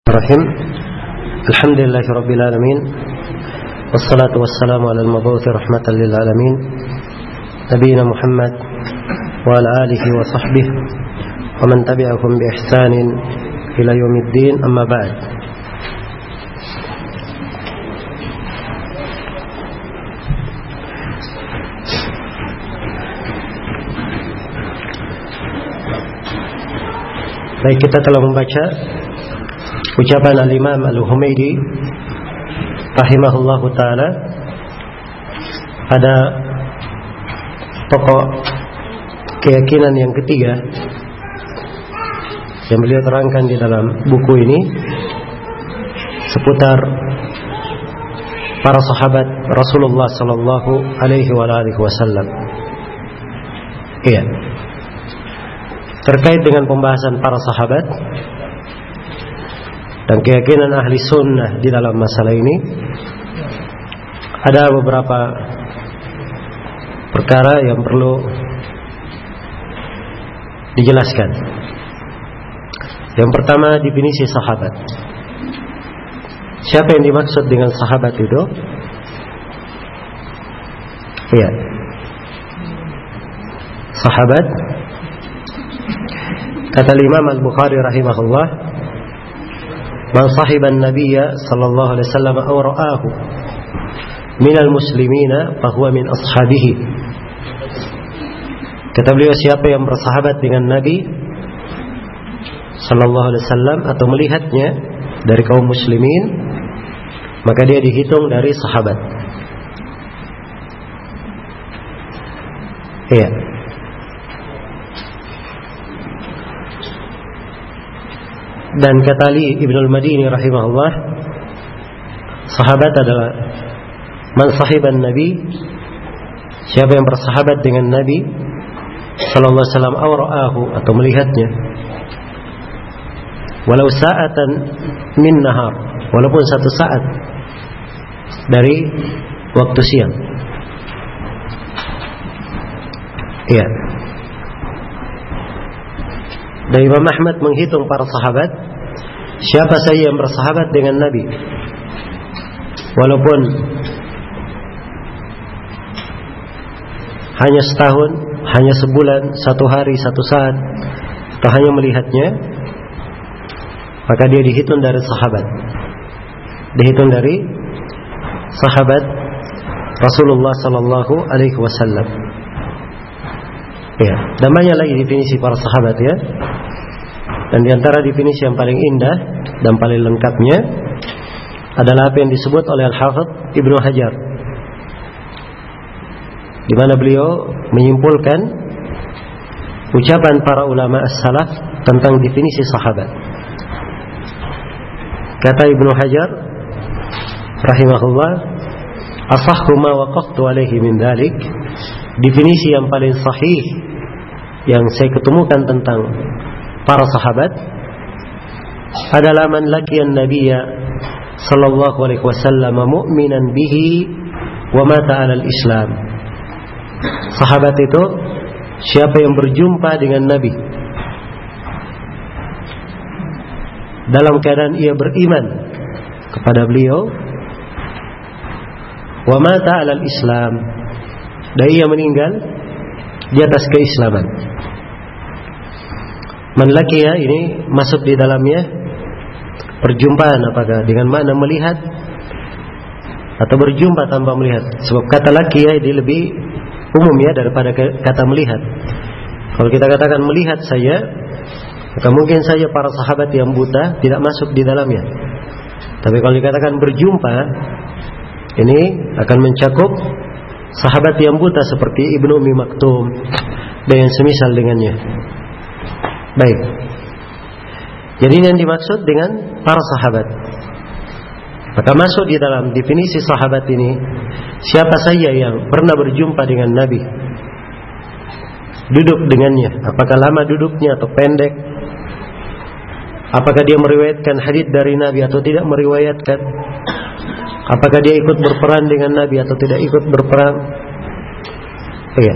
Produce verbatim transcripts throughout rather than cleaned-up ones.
Bismillahirrahmanirrahim. Alhamdulillahirabbil alamin. Wassalatu wassalamu ala al-mabu'uts rahmatan lil alamin. Nabiyina Muhammad wa ala alihi wa sahbihi wa man tabi'ahum bi ihsanin ila yaumiddin, amma ba'd. Baik, kita telah membaca ucapan al-Imam Al-Humaydi rahimahullahu ta'ala pada pokok keyakinan yang ketiga yang beliau terangkan di dalam buku ini seputar para sahabat Rasulullah sallallahu alaihi wa alihi wasallam. Iya, terkait dengan pembahasan para sahabat dan keyakinan ahli sunnah di dalam masalah ini, ada beberapa perkara yang perlu dijelaskan. Yang pertama, definisi sahabat. Siapa yang dimaksud dengan sahabat itu? Iya, sahabat, kata Imam Al-Bukhari rahimahullah, man sahiban nabiyya sallallahu alaihi wasallam aw ra'ahu minal muslimina fahuwa min ashabihi. Kata beliau, siapa yang bersahabat dengan Nabi sallallahu alaihi wasallam atau melihatnya dari kaum muslimin, maka dia dihitung dari sahabat. Iya. Dan kata Ali Ibn al-Madini rahimahullah, sahabat adalah man sahiban Nabi, siapa yang bersahabat dengan Nabi sallallahu alaihi wasallam aw ra'ahu atau melihatnya, walau sa'atan min nahar, walaupun satu saat dari waktu siang. Iya. Dan Imam Ahmad menghitung para sahabat, siapa saja yang bersahabat dengan Nabi walaupun hanya setahun, hanya sebulan, satu hari, satu saat, atau hanya melihatnya, maka dia dihitung dari sahabat, dihitung dari sahabat Rasulullah sallallahu alaihi wasallam. Ya, dan banyak lagi definisi para sahabat, ya. Dan diantara definisi yang paling indah dan paling lengkapnya adalah apa yang disebut oleh Al-Hafidz Ibnu Hajar, di mana beliau menyimpulkan ucapan para ulama as-salaf tentang definisi sahabat. Kata Ibnu Hajar rahimahullah, asahhu ma waqaftu alaihi min dzalik, definisi yang paling sahih yang saya ketemukan tentang para sahabat adalah man laqiyan nabiyya sallallahu alaihi wasallam mu'minan bihi wa mata 'alal islam. Sahabat itu siapa yang berjumpa dengan Nabi dalam keadaan ia beriman kepada beliau, wa mata 'alal islam, dan ia meninggal di atas keislaman. Man laqiya ini masuk di dalamnya perjumpaan, apakah dengan makna melihat atau berjumpa tanpa melihat. Sebab kata laqiya ini lebih umum, ya, daripada kata melihat. Kalau kita katakan melihat saja, maka mungkin saja para sahabat yang buta tidak masuk di dalamnya. Tapi kalau dikatakan berjumpa, ini akan mencakup sahabat yang buta seperti Ibnu Ummi Maktum dan yang semisal dengannya. Baik, jadi yang dimaksud dengan para sahabat, maka masuk di dalam definisi sahabat ini siapa saja yang pernah berjumpa dengan Nabi, duduk dengannya, apakah lama duduknya atau pendek, apakah dia meriwayatkan hadits dari Nabi atau tidak meriwayatkan, apakah dia ikut berperang dengan Nabi atau tidak ikut berperang. Iya,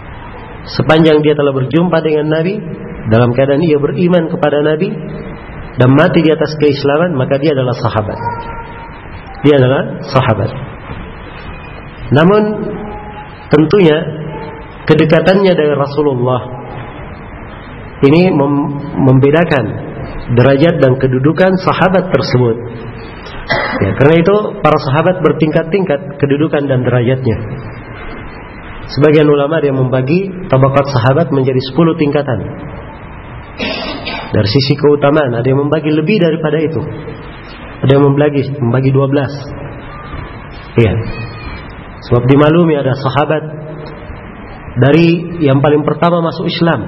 sepanjang dia telah berjumpa dengan Nabi dalam keadaan ia beriman kepada Nabi, dan mati di atas keislaman, maka dia adalah sahabat. Dia adalah sahabat. Namun tentunya kedekatannya dari Rasulullah ini mem- membedakan derajat dan kedudukan sahabat tersebut. Ya, karena itu para sahabat bertingkat-tingkat kedudukan dan derajatnya. Sebagian ulama dia membagi tabaqat sahabat menjadi sepuluh tingkatan. Dari sisi keutamaan ada yang membagi lebih daripada itu. Ada yang membagi membagi dua belas. Iya. Sebab dimaklumi ada sahabat dari yang paling pertama masuk Islam.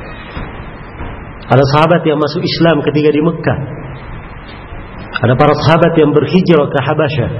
Ada sahabat yang masuk Islam ketika di Mekah. Ada para sahabat yang berhijrah ke Habasyah.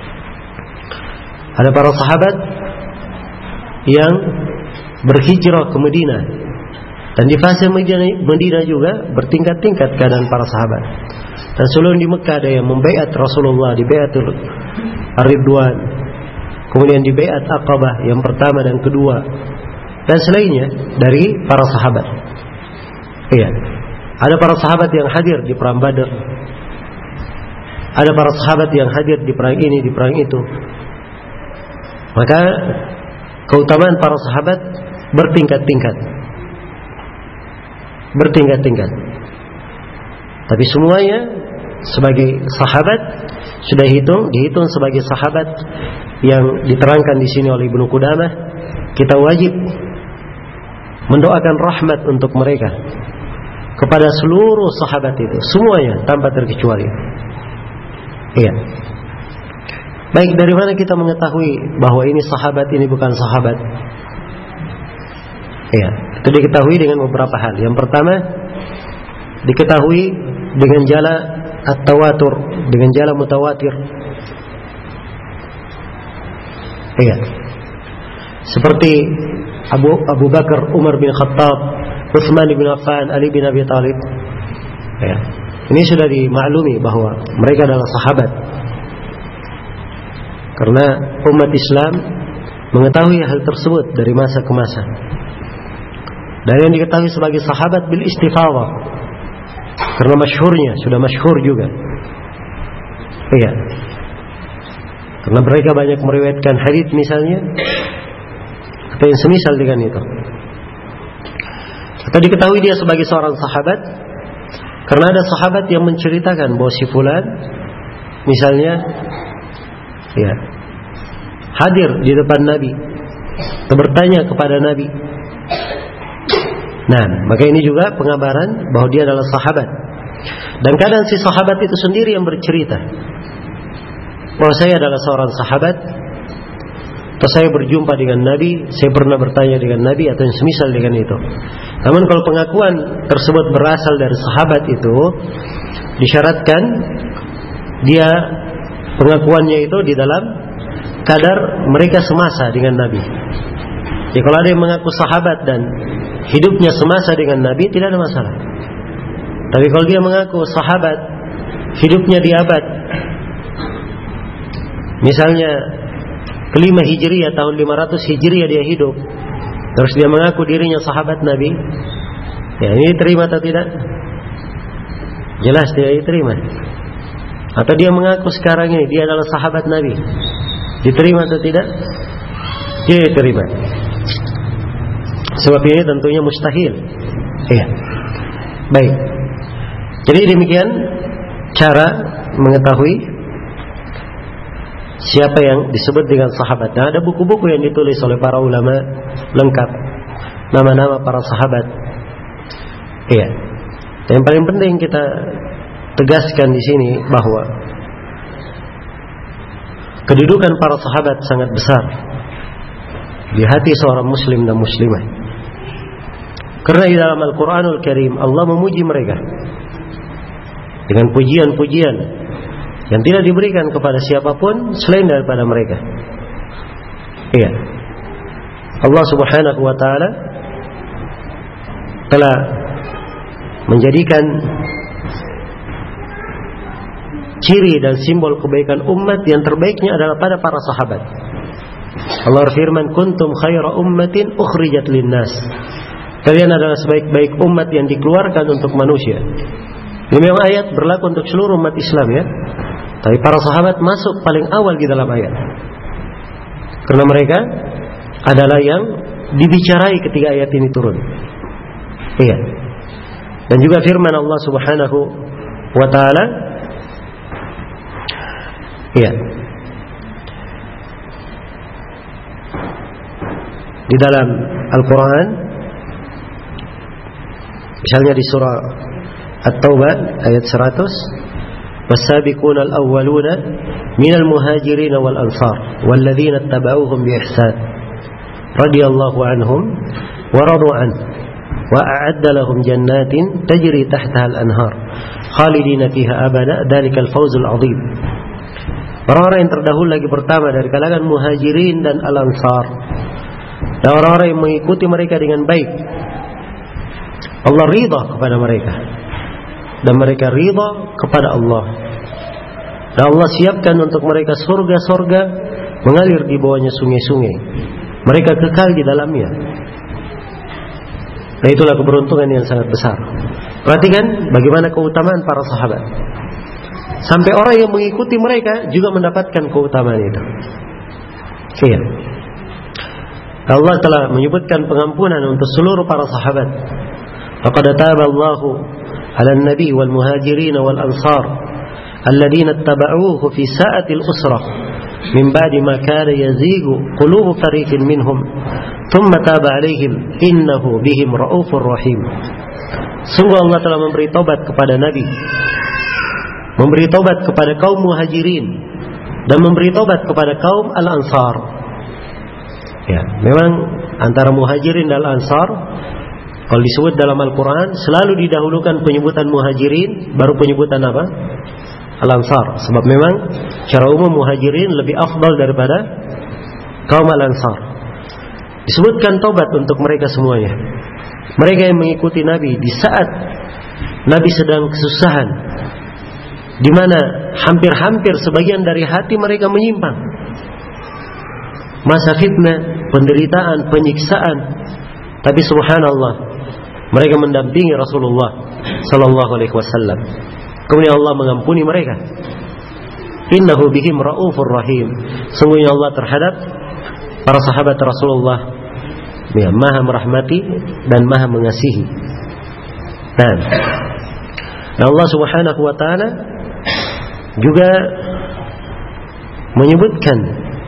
Ada para sahabat yang berhijrah ke Madinah. Dan di fase Madinah juga bertingkat-tingkat keadaan para sahabat. Dan sebelum di Mekah ada yang membaiat Rasulullah di Baiatul Ridwan, kemudian di Baiat Aqabah yang pertama dan kedua, dan selainnya dari para sahabat. Iya. Ada para sahabat yang hadir di perang Badar. Ada para sahabat yang hadir di perang ini, di perang itu. Maka keutamaan para sahabat bertingkat-tingkat. Bertingkat-tingkat. Tapi semuanya sebagai sahabat sudah hitung, dihitung sebagai sahabat yang diterangkan di sini oleh Ibnu Qudamah. Kita wajib mendoakan rahmat untuk mereka kepada seluruh sahabat itu, semuanya tanpa terkecuali. Iya. Baik, dari mana kita mengetahui bahwa ini sahabat, ini bukan sahabat? Iya, itu diketahui dengan beberapa hal. Yang pertama, diketahui dengan jala at-tawatur, dengan jala mutawatir. Iya. Seperti Abu Abu Bakar, Umar bin Khattab, Utsman bin Affan, Ali bin Abi Thalib. Ya. Ini sudah dimaklumi bahwa mereka adalah sahabat. Karena umat Islam mengetahui hal tersebut dari masa ke masa. Dan yang diketahui sebagai sahabat bil istifadhah. Karena masyhurnya, sudah masyhur juga. Iya. Karena mereka banyak meriwayatkan hadits misalnya, atau yang semisal dengan itu. Atau diketahui dia sebagai seorang sahabat karena ada sahabat yang menceritakan bahwa si fulan misalnya ya hadir di depan Nabi atau bertanya kepada Nabi. Nah, maka ini juga pengabaran bahwa dia adalah sahabat. Dan kadang si sahabat itu sendiri yang bercerita bahwa saya adalah seorang sahabat, atau saya berjumpa dengan Nabi, saya pernah bertanya dengan Nabi, atau yang semisal dengan itu. Namun kalau pengakuan tersebut berasal dari sahabat itu, disyaratkan dia pengakuannya itu di dalam kadar mereka semasa dengan Nabi. Jadi kalau ada yang mengaku sahabat dan hidupnya semasa dengan Nabi, tidak ada masalah. Tapi kalau dia mengaku sahabat, hidupnya di abad misalnya kelima Hijriyah, tahun lima ratus Hijriyah dia hidup, terus dia mengaku dirinya sahabat Nabi, ya ini diterima atau tidak? Jelas tidak diterima. Atau dia mengaku sekarang ini dia adalah sahabat Nabi, diterima atau tidak? Tidak diterima. Sebab ini tentunya mustahil. Iya. Baik. Jadi demikian cara mengetahui siapa yang disebut dengan sahabat. Nah, ada buku-buku yang ditulis oleh para ulama lengkap nama-nama para sahabat. Iya. Yang paling penting kita tegaskan di sini bahwa kedudukan para sahabat sangat besar di hati seorang muslim dan muslimah. Karena di dalam Al-Quranul Karim Allah memuji mereka dengan pujian-pujian yang tidak diberikan kepada siapapun selain daripada mereka. Iya. Allah Subhanahu wa taala telah menjadikan ciri dan simbol kebaikan umat yang terbaiknya adalah pada para sahabat. Allah berfirman, "Kuntum khaira ummatin ukhrijat lin-nas." Kalian adalah sebaik-baik umat yang dikeluarkan untuk manusia. Ini memang ayat berlaku untuk seluruh umat Islam ya. Tapi para sahabat masuk paling awal di dalam ayat. Karena mereka adalah yang dibicarai ketika ayat ini turun. Iya. Dan juga firman Allah Subhanahu wa taala, iya, di dalam Al-Quran, misalnya di surah At-Taubah ayat seratus, والسابقون الأولون من المهاجرين والأنصار والذين اتبعوهم بإحسان رضي الله عنهم ورضوا عنه وأعد لهم جنات تجري تحتها الأنهار خالدين فيها أبدا ذلك الفوز العظيم. Orang-orang yang terdahulu lagi pertama dari kalangan muhajirin dan al-ansar, dan orang-orang yang mengikuti mereka dengan baik, Allah ridha kepada mereka dan mereka ridha kepada Allah. Dan Allah siapkan untuk mereka surga-surga mengalir di bawahnya sungai-sungai. Mereka kekal di dalamnya. Nah, itulah keberuntungan yang sangat besar. Perhatikan bagaimana keutamaan para sahabat. Sampai orang yang mengikuti mereka juga mendapatkan keutamaan itu. Iya. Allah telah menyebutkan pengampunan untuk seluruh para sahabat. Laqad taballahu 'alan nabi wal muhajirin wal ansar alladziina ittaba'uuhu fi sa'atil usrah min ba'di ma kana yazigu qulubu fariqin minhum thumma taba 'alaihim innahu bihim ra'ufur rahim. Sungguh Allah telah memberi taubat kepada nabi, memberi taubat kepada kaum muhajirin, dan memberi taubat kepada kaum al-ansar. Ya, memang antara muhajirin dan al-ansar, kalau disebut dalam Al-Quran selalu didahulukan penyebutan muhajirin, baru penyebutan apa? Al-ansar. Sebab memang secara umum muhajirin lebih afdal daripada kaum al-ansar. Disebutkan taubat untuk mereka semuanya. Mereka yang mengikuti Nabi di saat Nabi sedang kesusahan, di mana hampir-hampir sebagian dari hati mereka menyimpang. Masa fitnah, penderitaan, penyiksaan, tapi subhanallah, mereka mendampingi Rasulullah sallallahu alaihi wasallam. Kemudian Allah mengampuni mereka. Innahu bihim raufur rahim. Sungguhnya Allah terhadap para sahabat Rasulullah, ya, Maha merahmati dan Maha mengasihi. Dan Allah Subhanahu wa taala juga menyebutkan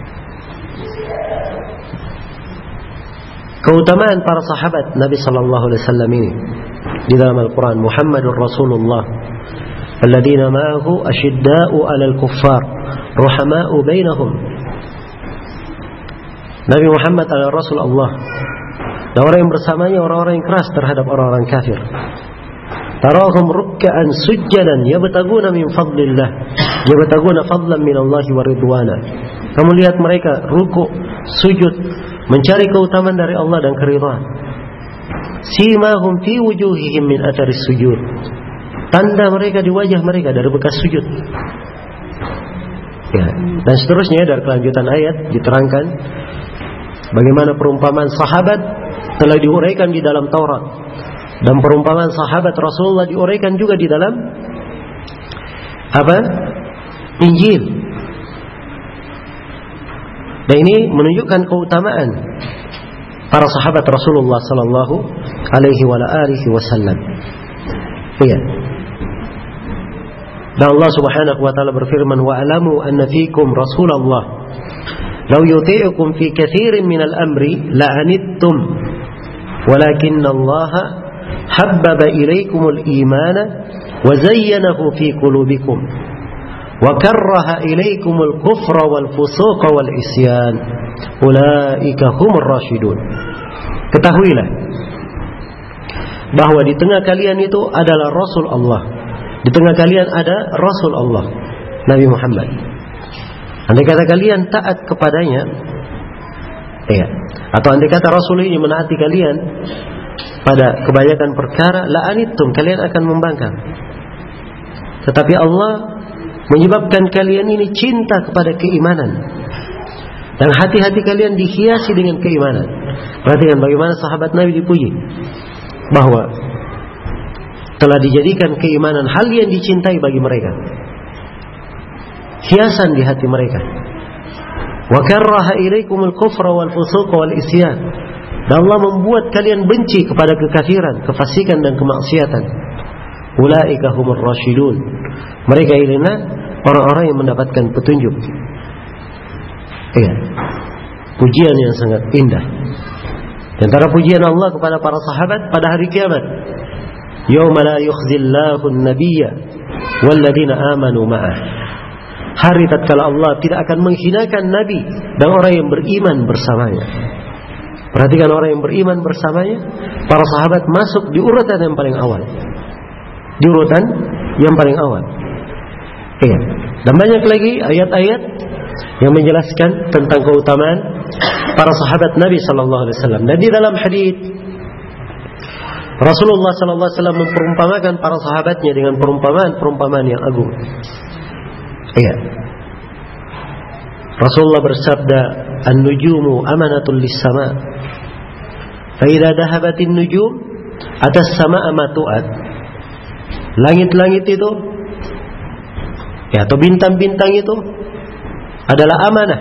keutamaan para sahabat Nabi sallallahu alaihi wasallam ini di dalam Al-Quran. Muhammadur Rasulullah alladzina ma'ahu asyidda'u 'alal kuffar rahama'u bainahum. Nabi Muhammad adalah Rasul Allah, dan orang yang bersamanya orang-orang yang keras terhadap orang-orang kafir. Tarahum ruk'an sujjadan yabtaguna min fadlillah yabtaguna fadlan min Allah wa ridwana. Kamu lihat mereka ruku', sujud, mencari keutamaan dari Allah dan keridhaan. Simahum fi wujuhihim min atharis sujud. Tanda mereka di wajah mereka dari bekas sujud. Ya, dan seterusnya dari kelanjutan ayat diterangkan bagaimana perumpamaan sahabat telah diuraikan di dalam Taurat, dan perumpamaan sahabat Rasulullah diuraikan juga di dalam apa? Injil. Dan ini menunjukkan keutamaan para sahabat Rasulullah sallallahu alaihi wa alihi wasallam. Iya. Dan Allah Subhanahu wa taala berfirman, wa alamu anna fiikum Rasulullah law yuti'ukum fi katsirin minal amri la'anittum walakinna Allah habbaba ilaikumul imana wa zayyanahu fi qulubikum wa karraha ilaikumul kufra wal fusuqa wal isyan ulaika humur rasyidun. Ketahuilah bahwa di tengah kalian itu adalah Rasul Allah, di tengah kalian ada Rasul Allah Nabi Muhammad. Andai kata kalian taat kepadanya, ya, atau andai kata Rasul ini menaati kalian pada kebanyakan perkara, la'anittum, kalian akan membangkang. Tetapi Allah menyebabkan kalian ini cinta kepada keimanan, dan hati-hati kalian dihiasi dengan keimanan. Perhatikan bagaimana sahabat Nabi dipuji, bahwa telah dijadikan keimanan hal yang dicintai bagi mereka, hiasan di hati mereka. Wa karraha ilaikumul kufra wal fusuq wal isyan. Dan Allah membuat kalian benci kepada kekafiran, kefasikan dan kemaksiatan. Ulaika humur rasyidun. Mereka inilah orang-orang yang mendapatkan petunjuk. Iya. Pujian yang sangat indah. Di antara pujian Allah kepada para sahabat pada hari kiamat, yauma la yukhzillahu an-nabiyya walladzina amanu ma'ah. Hari tatkala Allah tidak akan menghinakan nabi dan orang yang beriman bersamanya. Perhatikan, orang yang beriman bersamanya, para sahabat masuk di urutan yang paling awal. Di urutan yang paling awal. Iya. Dan banyak lagi ayat-ayat yang menjelaskan tentang keutamaan para sahabat Nabi sallallahu alaihi wasallam. Dan di dalam hadis Rasulullah sallallahu alaihi wasallam memperumpamakan para sahabatnya dengan perumpamaan-perumpamaan yang agung. Iya. Rasulullah bersabda, "An-nujumu amanatul lis-sama. Fa idza dhahabatin nujum atas samaa ma tu'ad." Langit-langit itu, ya, atau bintang-bintang itu adalah amanah,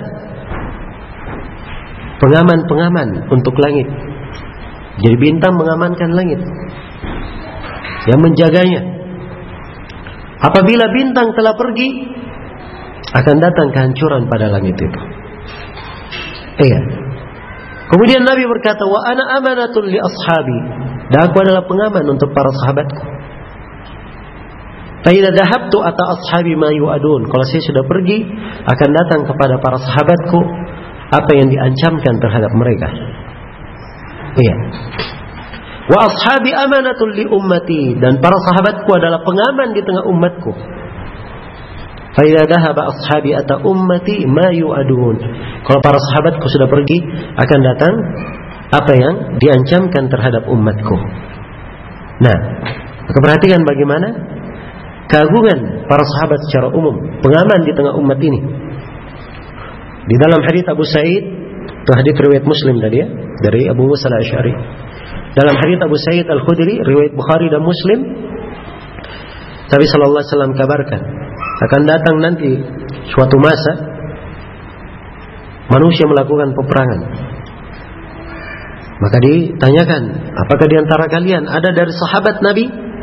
pengaman-pengaman untuk langit. Jadi bintang mengamankan langit, yang menjaganya. Apabila bintang telah pergi, akan datang kehancuran pada langit itu. Iya. Kemudian Nabi berkata, wa ana amanatul li ashabi. Dan aku adalah pengaman untuk para sahabatku. Fa idza dhahabtu ata ashabi ma yu'adun. Kalau saya sudah pergi, akan datang kepada para sahabatku apa yang diancamkan terhadap mereka. Iya. Wa ashabi amanatul li ummati. Dan para sahabatku adalah pengaman di tengah umatku. Fa idza dhahaba ashabi ata ummati ma yu'adun. Kalau para sahabatku sudah pergi, akan datang apa yang diancamkan terhadap umatku. Nah, maka perhatikan bagaimana keagungan para sahabat secara umum, pengaman di tengah umat ini. Di dalam hadis Abu Sa'id, itu hadis riwayat Muslim tadi ya, dari Abu Musa al-Asy'ari. Dalam hadis Abu Sa'id al-Khudri, riwayat Bukhari dan Muslim, Nabi sallallahu alaihi wasallam kabarkan, akan datang nanti suatu masa manusia melakukan peperangan. Maka ditanyakan, apakah di antara kalian ada dari sahabat Nabi?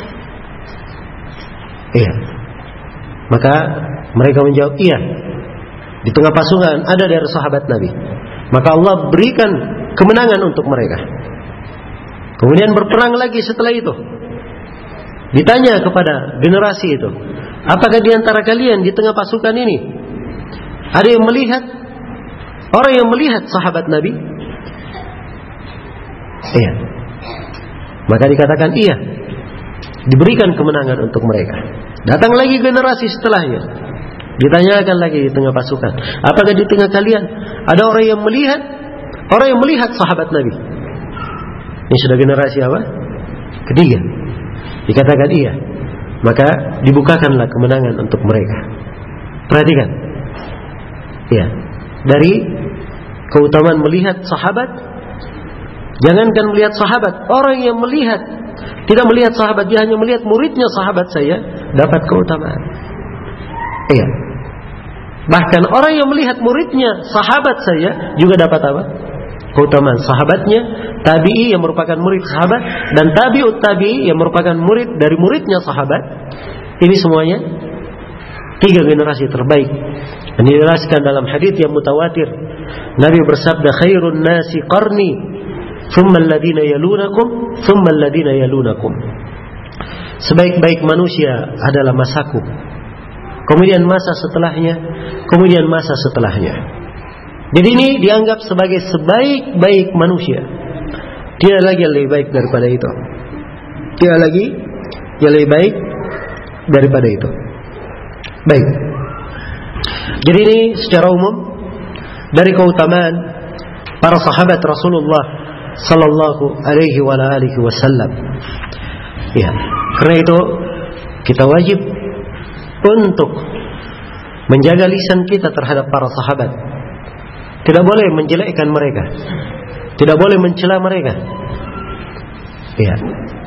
Iya. Maka mereka menjawab, iya. Di tengah pasukan ada dari sahabat Nabi. Maka Allah berikan kemenangan untuk mereka. Kemudian berperang lagi setelah itu. Ditanya kepada generasi itu, apakah di antara kalian di tengah pasukan ini ada yang melihat, orang yang melihat sahabat Nabi? Iya. Maka dikatakan iya. Diberikan kemenangan untuk mereka. Datang lagi generasi setelahnya. Ditanyakan lagi di tengah pasukan, apakah di tengah kalian ada orang yang melihat, orang yang melihat sahabat Nabi? Ini sudah generasi apa? Ketiga. Dikatakan iya. Maka dibukakanlah kemenangan untuk mereka. Perhatikan. Iya. Dari keutamaan melihat sahabat, jangankan melihat sahabat, orang yang melihat, tidak melihat sahabat, dia hanya melihat muridnya sahabat saya, dapat keutamaan. Iya. Bahkan orang yang melihat muridnya sahabat saya juga dapat apa? Keutamaan. Sahabatnya tabi'i yang merupakan murid sahabat, dan tabi'ut tabi'i yang merupakan murid dari muridnya sahabat. Ini semuanya tiga generasi terbaik. Dan dijelaskan dalam hadis yang mutawatir, Nabi bersabda, khairun nasi qarni, thumma alladhina yalunakum, thumma alladhina yalunakum. Sebaik-baik manusia adalah masaku, kemudian masa setelahnya, kemudian masa setelahnya. Jadi ini dianggap sebagai sebaik-baik manusia. Tidak lagi yang lebih baik daripada itu. Tidak lagi yang lebih baik daripada itu. Baik. Jadi ini secara umum dari keutamaan para sahabat Rasulullah sallallahu alaihi wa alihi wasallam. Ya, karena itu kita wajib untuk menjaga lisan kita terhadap para sahabat. Tidak boleh menjelekkan mereka, tidak boleh mencela mereka. Ya.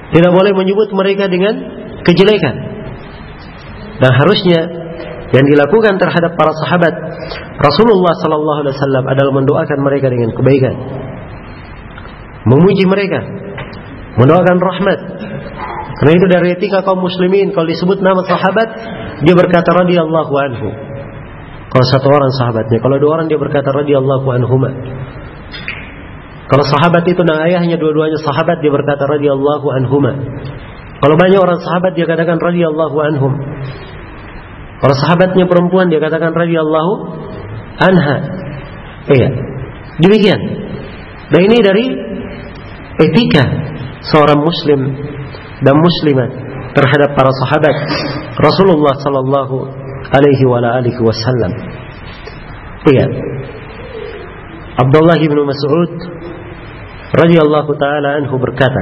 Tidak boleh menyebut mereka dengan kejelekan. Dan harusnya yang dilakukan terhadap para sahabat Rasulullah sallallahu alaihi wasallam adalah mendoakan mereka dengan kebaikan, memuji mereka, mendoakan rahmat. Karena itu dari etika kaum muslimin, kalau disebut nama sahabat, dia berkata radhiyallahu anhu. Kalau satu orang sahabatnya, kalau dua orang dia berkata radhiyallahu anhuma. Kalau sahabat itu dan ayahnya dua-duanya sahabat, dia berkata radhiyallahu anhuma. Kalau banyak orang sahabat, dia katakan radhiyallahu anhum. Kalau sahabatnya perempuan, dia katakan radhiyallahu anha. Iya, demikian. Dan ini dari etika seorang muslim dan muslimat terhadap para sahabat Rasulullah sallallahu alaihi wa alihi wasallam. Iya. Abdullah bin Mas'ud radhiyallahu taala anhu berkata,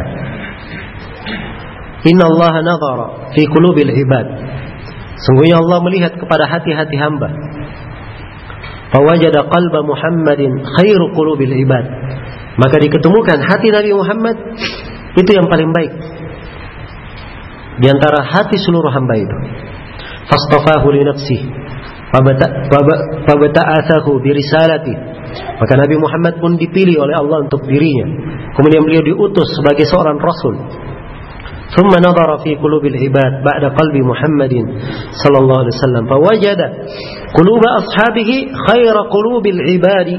"Inna Allah nadhara fi qulubil ibad." Sungguhnya Allah melihat kepada hati-hati hamba. Fawajada qalba Muhammadin khairu qulubil ibad. Maka diketemukan hati Nabi Muhammad itu yang paling baik di antara hati seluruh hamba itu. Fastafahu li nafsihi fabata'athahu bi risalati. Maka Nabi Muhammad pun dipilih oleh Allah untuk dirinya. Kemudian beliau diutus sebagai seorang rasul. ثم نظر في قلوب العباد بعد قلب محمد صلى الله عليه وسلم فوجد قلوب أصحابه خير قلوب العباد.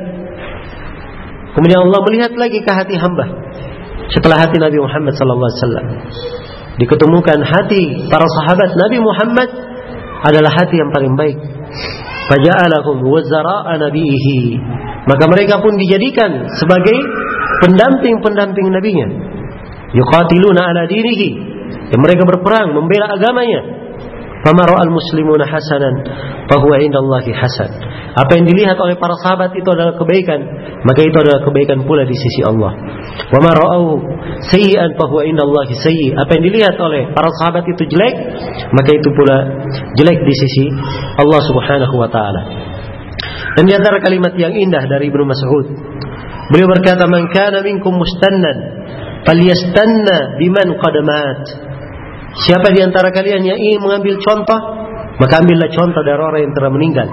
Kemudian Allah melihat lagi ke hati hamba setelah hati Nabi Muhammad sallallahu alaihi wasallam. Diketemukan hati para sahabat Nabi Muhammad adalah hati yang paling baik. Faja'alahum wazara'a nabihi. Maka mereka pun dijadikan sebagai pendamping-pendamping nabinya. Yuqatiluna ala dinihi, yang mereka berperang membela agamanya. Fama ra'al muslimuna hasanan fahuwa indallahi hasan. Apa yang dilihat oleh para sahabat itu adalah kebaikan, maka itu adalah kebaikan pula di sisi Allah. Wa ma ra'au sayyi'an fahuwa indallahi sayyi'. Apa yang dilihat oleh para sahabat itu jelek, maka itu pula jelek di sisi Allah Subhanahu wa taala. Dan di antara kalimat yang indah dari Ibnu Mas'ud, beliau berkata, "Man kana minkum mustannan falyastanna biman qad mat." Siapa di antara kalian yang ingin mengambil contoh, maka ambillah contoh dari orang yang telah meninggal.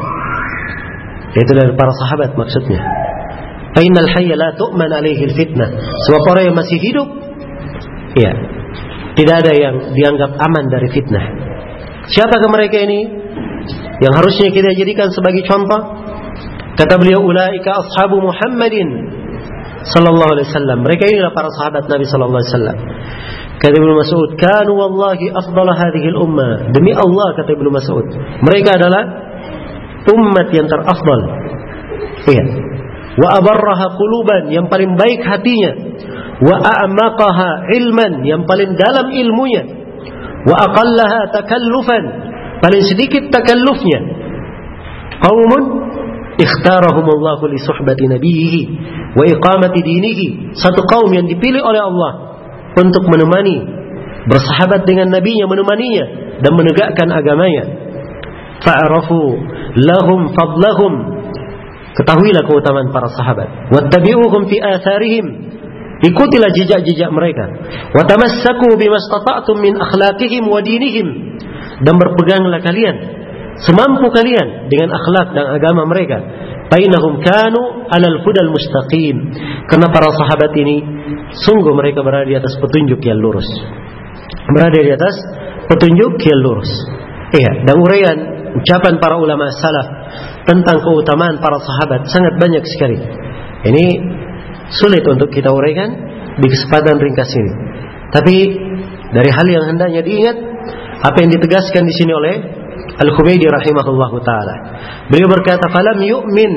Itu dari para sahabat maksudnya. Fa innal hayya la tu'man alaihi fitnah. Sebab orang yang masih hidup, ya, tidak ada yang dianggap aman dari fitnah. Siapakah mereka ini yang harusnya kita jadikan sebagai contoh? Kata beliau, ulaika ashabu Muhammadin sallallahu alaihi wasallam. Mereka inilah para sahabat Nabi sallallahu alaihi wasallam. Kata Ibnu Mas'ud, kanu wallahi afdal hadhihi al-ummah. Demi Allah, kata Ibnu Mas'ud, mereka adalah umat yang terafdal. Iya. Wa abarraha quluban, yang paling baik hatinya. Wa a'maqaha ilman, yang paling dalam ilmunya. Wa aqallaha takallufan, paling sedikit takallufnya. Qaumun ikhtarahumullahu li suhbati nabiyhi wa iqamati dinihi. Satu kaum yang dipilih oleh Allah untuk menemani, bersahabat dengan nabinya, menemaninya dan menegakkan agamanya. Fa'arafu lahum fadlahum, ketahuilah keutamaan para sahabat. Wattabi'uhum fi atharihim, ikutilah jejak-jejak mereka. Wa tamassaku bimastata'tum min akhlaqihim wa dinihim, dan berpeganglah kalian semampu kalian dengan akhlak dan agama mereka. Bainahum kanu alal hudal mustaqim, karena para sahabat ini sungguh mereka berada di atas petunjuk yang lurus. Berada di atas petunjuk yang lurus. Iya, dan uraian ucapan para ulama salaf tentang keutamaan para sahabat sangat banyak sekali. Ini sulit untuk kita uraikan di kesempatan ringkas ini. Tapi dari hal yang hendaknya diingat, apa yang ditegaskan di sini oleh Al-Khumaydi rahimahullahu ta'ala, beliau berkata, falam yu'min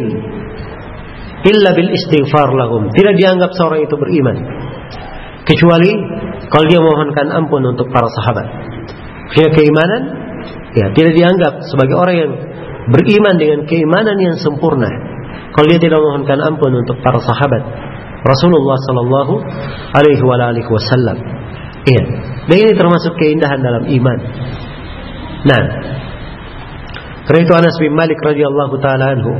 illa bil istighfar lahum. Tidak dianggap seorang itu beriman kecuali kalau dia mohonkan ampun untuk para sahabat. Dia keimanan, ya, tidak dianggap sebagai orang yang beriman dengan keimanan yang sempurna kalau dia tidak mohonkan ampun untuk para sahabat Rasulullah sallallahu alaihi wa alihi wasallam. Iya, dan ini termasuk keindahan dalam iman. Nah, karena itu Anas bin Malik radhiyallahu taala anhu,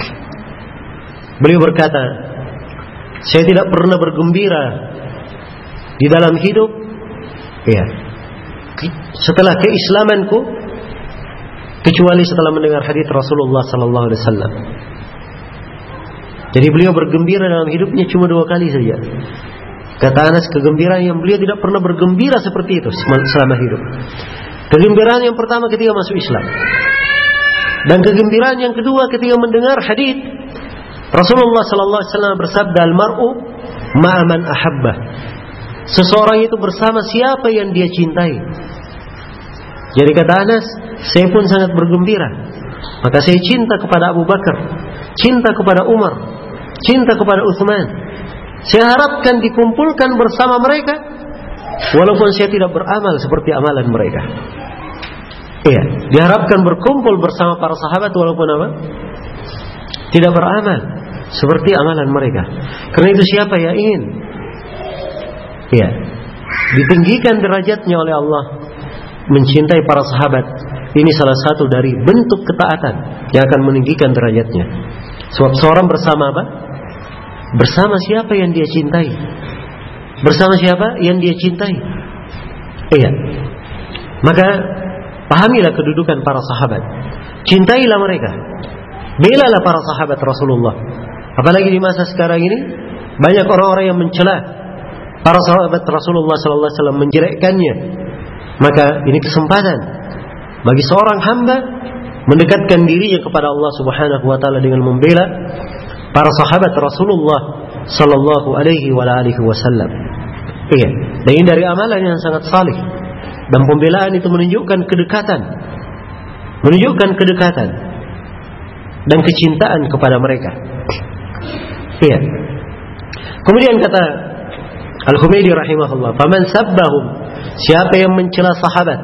beliau berkata, saya tidak pernah bergembira di dalam hidup Iya. Setelah keislamanku, kecuali setelah mendengar hadits Rasulullah sallallahu alaihi wasallam. Jadi beliau bergembira dalam hidupnya cuma dua kali saja. Kata Anas, kegembiraan yang beliau tidak pernah bergembira seperti itu selama hidup. Kegembiraan yang pertama ketika masuk Islam, dan kegembiraan yang kedua ketika mendengar hadits Rasulullah sallallahu alaihi wasallam bersabda, "Al-mar'u ma'a man ahabba." Seseorang itu bersama siapa yang dia cintai. Jadi kata Anas, saya pun sangat bergembira. Maka saya cinta kepada Abu Bakar, cinta kepada Umar, cinta kepada Utsman. Saya harapkan dikumpulkan bersama mereka, walaupun saya tidak beramal seperti amalan mereka. Iya, diharapkan berkumpul bersama para sahabat walaupun apa? Tidak beramal seperti amalan mereka. Karena itu siapa yang ingin ya ditinggikan derajatnya oleh Allah, mencintai para sahabat, ini salah satu dari bentuk ketaatan yang akan meninggikan derajatnya. Sebab seorang bersama apa? Bersama siapa yang dia cintai. Bersama siapa yang dia cintai. Iya. Maka pahamilah kedudukan para sahabat. Cintailah mereka. Belalah para sahabat Rasulullah. Apalagi di masa sekarang ini banyak orang-orang yang mencela para sahabat Rasulullah sallallahu alaihi wasallam, menjelekkannya. Maka ini kesempatan bagi seorang hamba mendekatkan dirinya kepada Allah Subhanahu wa taala dengan membela para sahabat Rasulullah sallallahu alaihi wa alihi wasallam. Iya, dan ini dari amalan yang sangat salih. Dan pembelaan itu menunjukkan kedekatan. Menunjukkan kedekatan dan kecintaan kepada mereka. Iya. Kemudian kata Al-Humaydi rahimahullah, "Faman sabbahum," siapa yang mencela sahabat,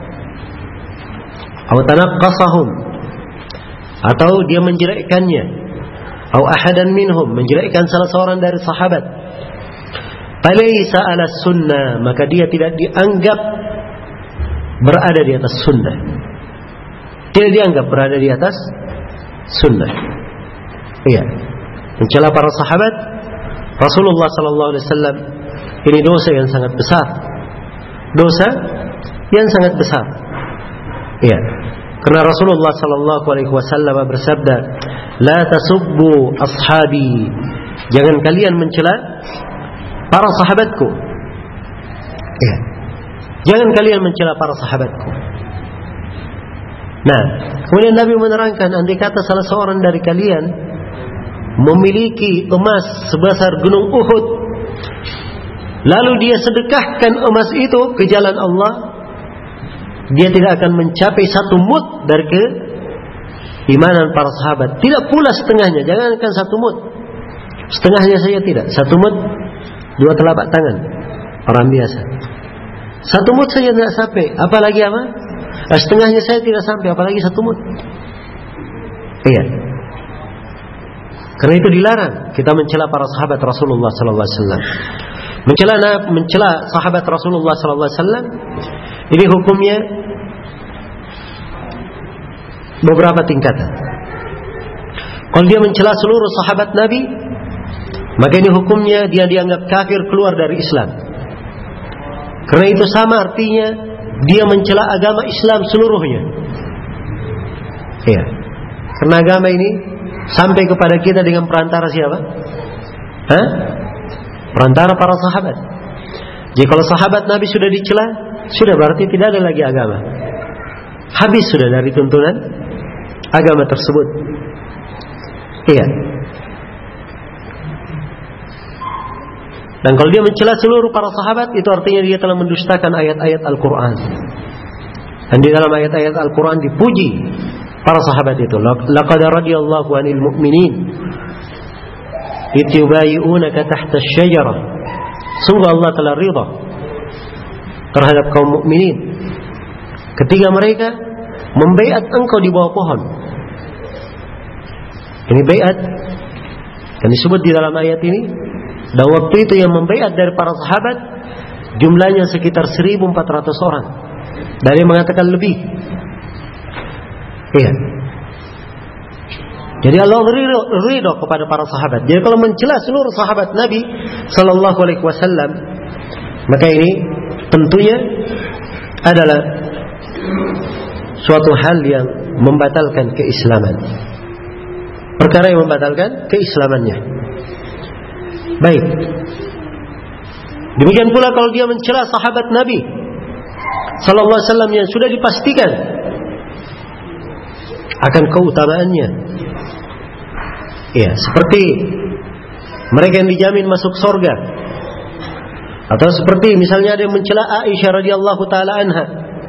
atau tanaqqasahum, atau dia menjelekkannya, atau ahadan minhum, menjelekkan salah seorang dari sahabat, falaysa ala sunnah, maka dia tidak dianggap berada di atas sunnah. Tidak dianggap berada di atas sunnah. Iya. Mencela para sahabat Rasulullah sallallahu alaihi wasallam, ini dosa yang sangat besar. Dosa yang sangat besar. Iya. Karena Rasulullah sallallahu alaihi wasallam bersabda, "La tasubbu ashabi." Jangan kalian mencela para sahabatku. Iya. Jangan kalian mencela para sahabatku. Nah, kemudian Nabi menerangkan, andai kata salah seorang dari kalian memiliki emas sebesar gunung Uhud, lalu dia sedekahkan emas itu ke jalan Allah, dia tidak akan mencapai satu mud dari keimanan para sahabat. Tidak pula setengahnya, jangankan satu mud, setengahnya saja tidak. Satu mud dua telapak tangan orang biasa. Satu mud saja tidak sampai, apalagi apa? Setengahnya saya tidak sampai, apalagi satu mud. Iya. Karena itu dilarang kita mencela para sahabat Rasulullah sallallahu alaihi wasallam. Mencela mencela sahabat Rasulullah sallallahu alaihi wasallam ini hukumnya beberapa tingkatan. Kalau dia mencela seluruh sahabat Nabi, maka ini hukumnya dia dianggap kafir, keluar dari Islam. Karena itu sama artinya dia mencela agama Islam seluruhnya. Iya. Karena agama ini sampai kepada kita dengan perantara siapa? Hah? Perantara para sahabat. Jadi kalau sahabat Nabi sudah dicela, sudah berarti tidak ada lagi agama. Habis sudah dari tuntunan agama tersebut. Iya. Dan kalau dia mencela seluruh para sahabat, itu artinya dia telah mendustakan ayat-ayat Al-Quran. Dan di dalam ayat-ayat Al-Quran dipuji para sahabat itu. Laqad radiyallahu 'anil mu'minin yubayyi'unaka tahta asy-syajarah. Sungguh Allah telah ridha terhadap kaum mukminin ketika mereka membaiat engkau di bawah pohon. Ini baiat yang disebut di dalam ayat ini. Dan waktu itu yang membaiat dari para sahabat jumlahnya sekitar seribu empat ratus orang. Dari mengatakan lebih. Iya. Jadi Allah ridho kepada para sahabat. Jadi kalau mencela seluruh sahabat Nabi sallallahu alaihi wasallam, maka ini tentunya adalah suatu hal yang membatalkan keislaman. Perkara yang membatalkan keislamannya. Baik. Demikian pula kalau dia mencela sahabat Nabi sallallahu alaihi wasallam yang sudah dipastikan akan keutamaannya. Ya, seperti mereka yang dijamin masuk surga. Atau seperti misalnya ada yang mencela Aisyah radhiyallahu taala anha,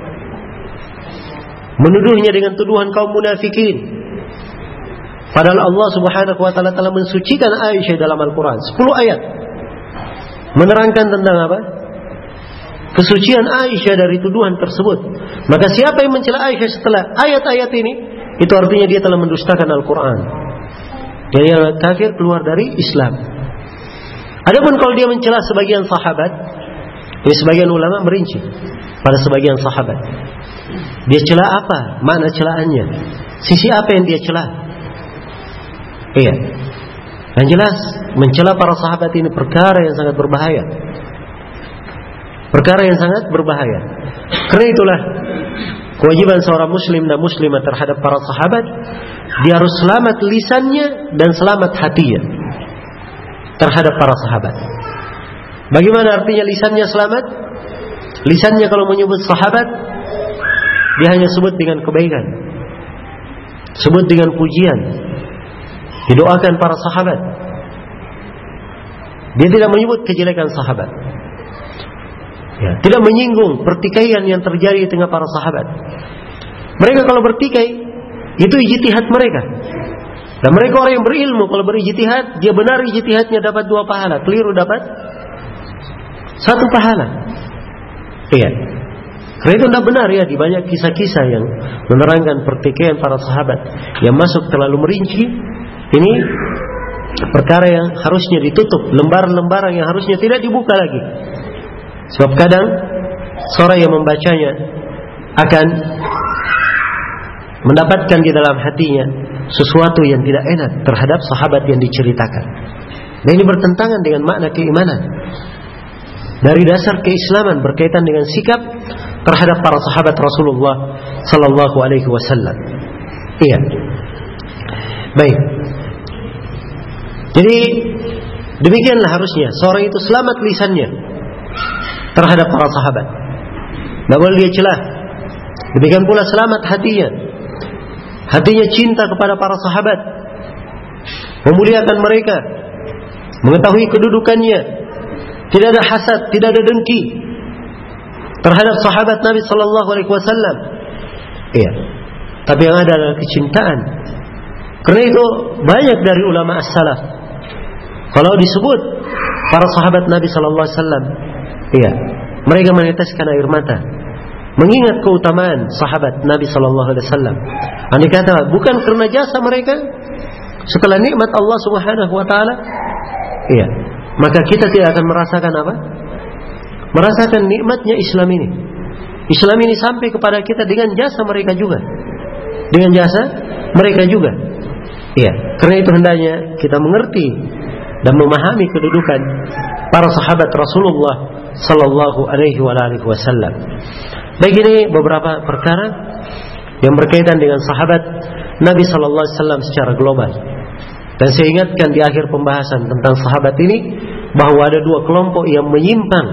menuduhnya dengan tuduhan kaum munafikin. Padahal Allah Subhanahu wa taala telah mensucikan Aisyah dalam Al-Qur'an sepuluh ayat menerangkan tentang apa? Kesucian Aisyah dari tuduhan tersebut. Maka siapa yang mencela Aisyah setelah ayat-ayat ini, itu artinya dia telah mendustakan Al-Qur'an. Dia kafir, keluar dari Islam. Adapun kalau dia mencela sebagian sahabat, ini sebagian ulama merinci pada sebagian sahabat. Dia cela apa? Mana celaannya? Sisi apa yang dia cela? Iya. Yang jelas mencela para sahabat ini perkara yang sangat berbahaya. Perkara yang sangat berbahaya. Karena itulah kewajiban seorang muslim dan muslimah terhadap para sahabat, dia harus selamat lisannya dan selamat hatinya terhadap para sahabat. Bagaimana artinya lisannya selamat? Lisannya kalau menyebut sahabat, dia hanya sebut dengan kebaikan, sebut dengan pujian, didoakan para sahabat. Dia tidak menyebut kejelekan sahabat, ya, tidak menyinggung pertikaian yang terjadi di tengah para sahabat. Mereka kalau bertikai, itu ijtihad mereka. Dan mereka orang yang berilmu, kalau berijtihad, dia benar ijtihadnya dapat dua pahala, keliru dapat satu pahala. Iya. Karena itu tidak benar ya, di banyak kisah-kisah yang menerangkan pertikaian para sahabat yang masuk terlalu merinci. Ini perkara yang harusnya ditutup, lembaran-lembaran yang harusnya tidak dibuka lagi. Sebab kadang seorang yang membacanya akan mendapatkan di dalam hatinya sesuatu yang tidak enak terhadap sahabat yang diceritakan. Dan ini bertentangan dengan makna keimanan. Dari dasar keislaman berkaitan dengan sikap terhadap para sahabat Rasulullah sallallahu alaihi wasallam. Iya. Baik. Jadi demikianlah harusnya seorang itu selamat lisannya terhadap para sahabat. Tidak boleh dia celah. Demikian pula selamat hatinya. Hatinya cinta kepada para sahabat, memuliakan mereka, mengetahui kedudukannya, tidak ada hasad, tidak ada dengki terhadap sahabat Nabi sallallahu alaihi wasallam. Iya. Tapi yang ada adalah kecintaan. Karena itu banyak dari ulama as-salaf, kalau disebut para sahabat Nabi sallallahu alaihi wasallam, iya, mereka meneteskan air mata, mengingat keutamaan sahabat Nabi sallallahu alaihi wasallam. Andai kata bukan karena jasa mereka setelah nikmat Allah Subhanahu wa taala, iya, maka kita tidak akan merasakan apa? Merasakan nikmatnya Islam ini. Islam ini sampai kepada kita dengan jasa mereka juga. Dengan jasa mereka juga. Iya, karena itu hendaknya kita mengerti dan memahami kedudukan para sahabat Rasulullah sallallahu alaihi wasallam. Baik, ini beberapa perkara yang berkaitan dengan sahabat Nabi sallallahu alaihi wasallam secara global. Dan saya ingatkan di akhir pembahasan tentang sahabat ini bahwa ada dua kelompok yang menyimpang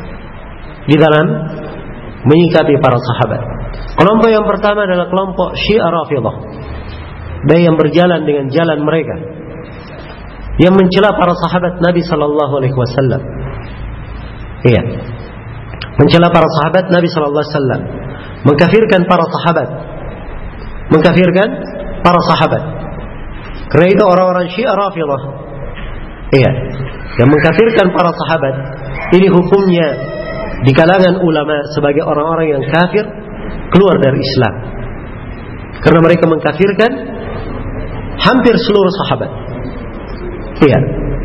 di dalam menyikapi para sahabat. Kelompok yang pertama adalah kelompok Syiah Rafidhah, dan yang berjalan dengan jalan mereka, yang mencela para sahabat Nabi sallallahu alaihi wasallam. Iya. Mencela para sahabat Nabi sallallahu alaihi wasallam, mengkafirkan para sahabat, mengkafirkan para sahabat. Karena itu orang-orang Syiah Rafidhah, iya, yang mengkafirkan para sahabat, ini hukumnya di kalangan ulama sebagai orang-orang yang kafir, keluar dari Islam. Karena mereka mengkafirkan hampir seluruh sahabat. Iya.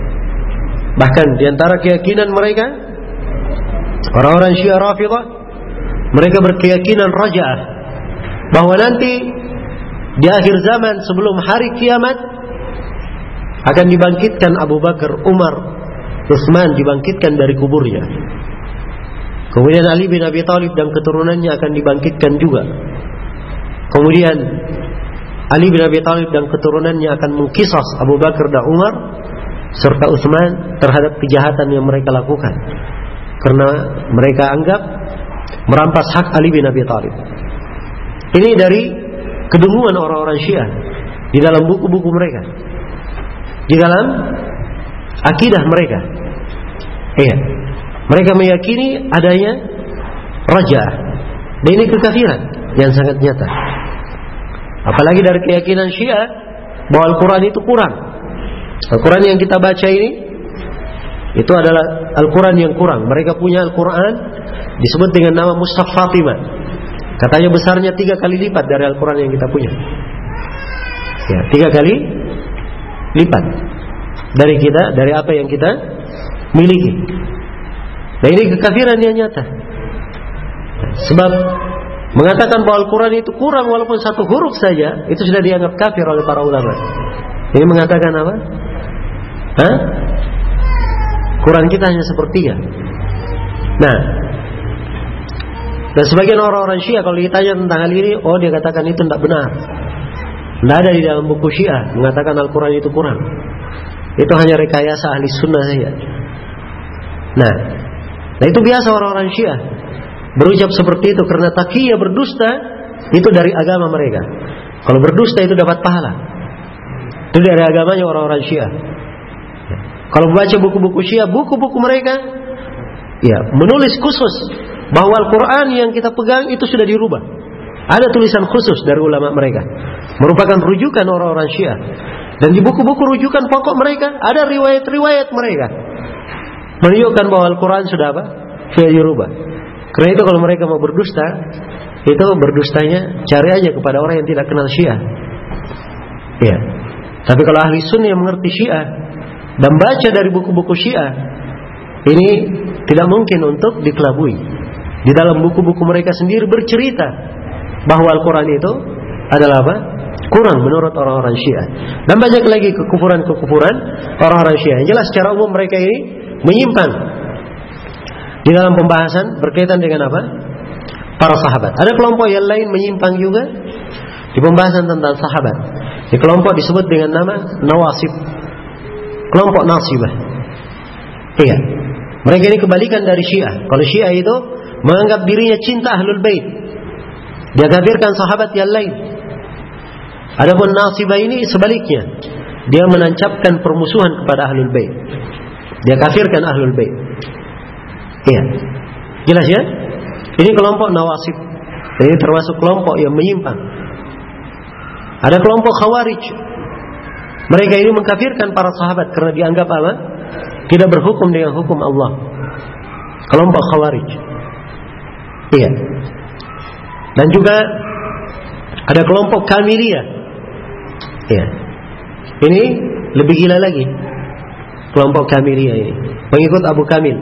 Bahkan di antara keyakinan mereka, orang-orang Syiah Rafidhah, mereka berkeyakinan raja'ah, bahwa nanti di akhir zaman sebelum hari kiamat akan dibangkitkan Abu Bakar, Umar, Utsman, dibangkitkan dari kuburnya. Kemudian Ali bin Abi Thalib dan keturunannya akan dibangkitkan juga. Kemudian Ali bin Abi Thalib dan keturunannya akan mengqisas Abu Bakar dan Umar serta Utsman terhadap kejahatan yang mereka lakukan, karena mereka anggap merampas hak Ali bin Abi Thalib. Ini dari kedunguan orang-orang Syiah di dalam buku-buku mereka, di dalam akidah mereka. Iya, mereka meyakini adanya raja, dan ini kekafiran yang sangat nyata. Apalagi dari keyakinan Syiah bahwa Al-Quran itu kurang. Al-Quran yang kita baca ini itu adalah Al-Quran yang kurang. Mereka punya Al-Quran disebut dengan nama Mushaf Fatimah. Katanya besarnya tiga kali lipat dari Al-Quran yang kita punya. Ya, tiga kali lipat dari kita, dari apa yang kita miliki. Nah, ini kekafiran yang nyata. Sebab mengatakan bahwa Al-Quran itu kurang walaupun satu huruf saja, itu sudah dianggap kafir oleh para ulama. Ini mengatakan apa? Hah? Quran kita hanya sepertiga. Nah, dan sebagian orang-orang Syiah kalau ditanya tentang hal ini, oh dia katakan itu tidak benar. Tidak ada di dalam buku Syiah mengatakan Al-Quran itu kurang. Itu hanya rekayasa ahli sunnah saja. Nah, nah itu biasa orang-orang Syiah berucap seperti itu karena taqiyya berdusta itu dari agama mereka. Kalau berdusta itu dapat pahala. Itu dari agamanya orang-orang Syiah. Kalau baca buku-buku Syiah, buku-buku mereka ya menulis khusus bahwa Al-Quran yang kita pegang itu sudah dirubah. Ada tulisan khusus dari ulama mereka, merupakan rujukan orang-orang Syiah. Dan di buku-buku rujukan pokok mereka ada riwayat-riwayat mereka menunjukkan bahwa Al-Quran sudah apa? Sudah dirubah. Karena itu kalau mereka mau berdusta, itu berdustanya cari aja kepada orang yang tidak kenal Syiah. Ya. Tapi kalau ahli sunnah yang mengerti Syiah dan baca dari buku-buku Syiah, ini tidak mungkin untuk dikelabui. Di dalam buku-buku mereka sendiri bercerita bahwa Al-Quran itu adalah apa? Kurang menurut orang-orang Syiah. Dan banyak lagi kekufuran-kekufuran orang-orang Syiah. Yang jelas secara umum mereka ini menyimpang di dalam pembahasan berkaitan dengan apa? Para sahabat. Ada kelompok yang lain menyimpang juga di pembahasan tentang sahabat. Di kelompok disebut dengan nama Nawasib, kelompok Nasibah. Iya, mereka ini kebalikan dari Syiah. Kalau Syiah itu menganggap dirinya cinta Ahlul Bait, dia kafirkan sahabat yang lain. Adapun Nasibah ini sebaliknya, dia menancapkan permusuhan kepada Ahlul Bait, dia kafirkan Ahlul Bait. Iya, jelas ya. Ini kelompok Nawasib. Ini termasuk kelompok yang menyimpang. Ada kelompok Khawarij. Mereka ini mengkafirkan para sahabat karena dianggap apa? Tidak berhukum dengan hukum Allah. Kelompok Khawarij. Iya. Dan juga ada kelompok Kamiliyah. Iya. Ini lebih gila lagi. Kelompok Kamiliyah ini pengikut Abu Kamil.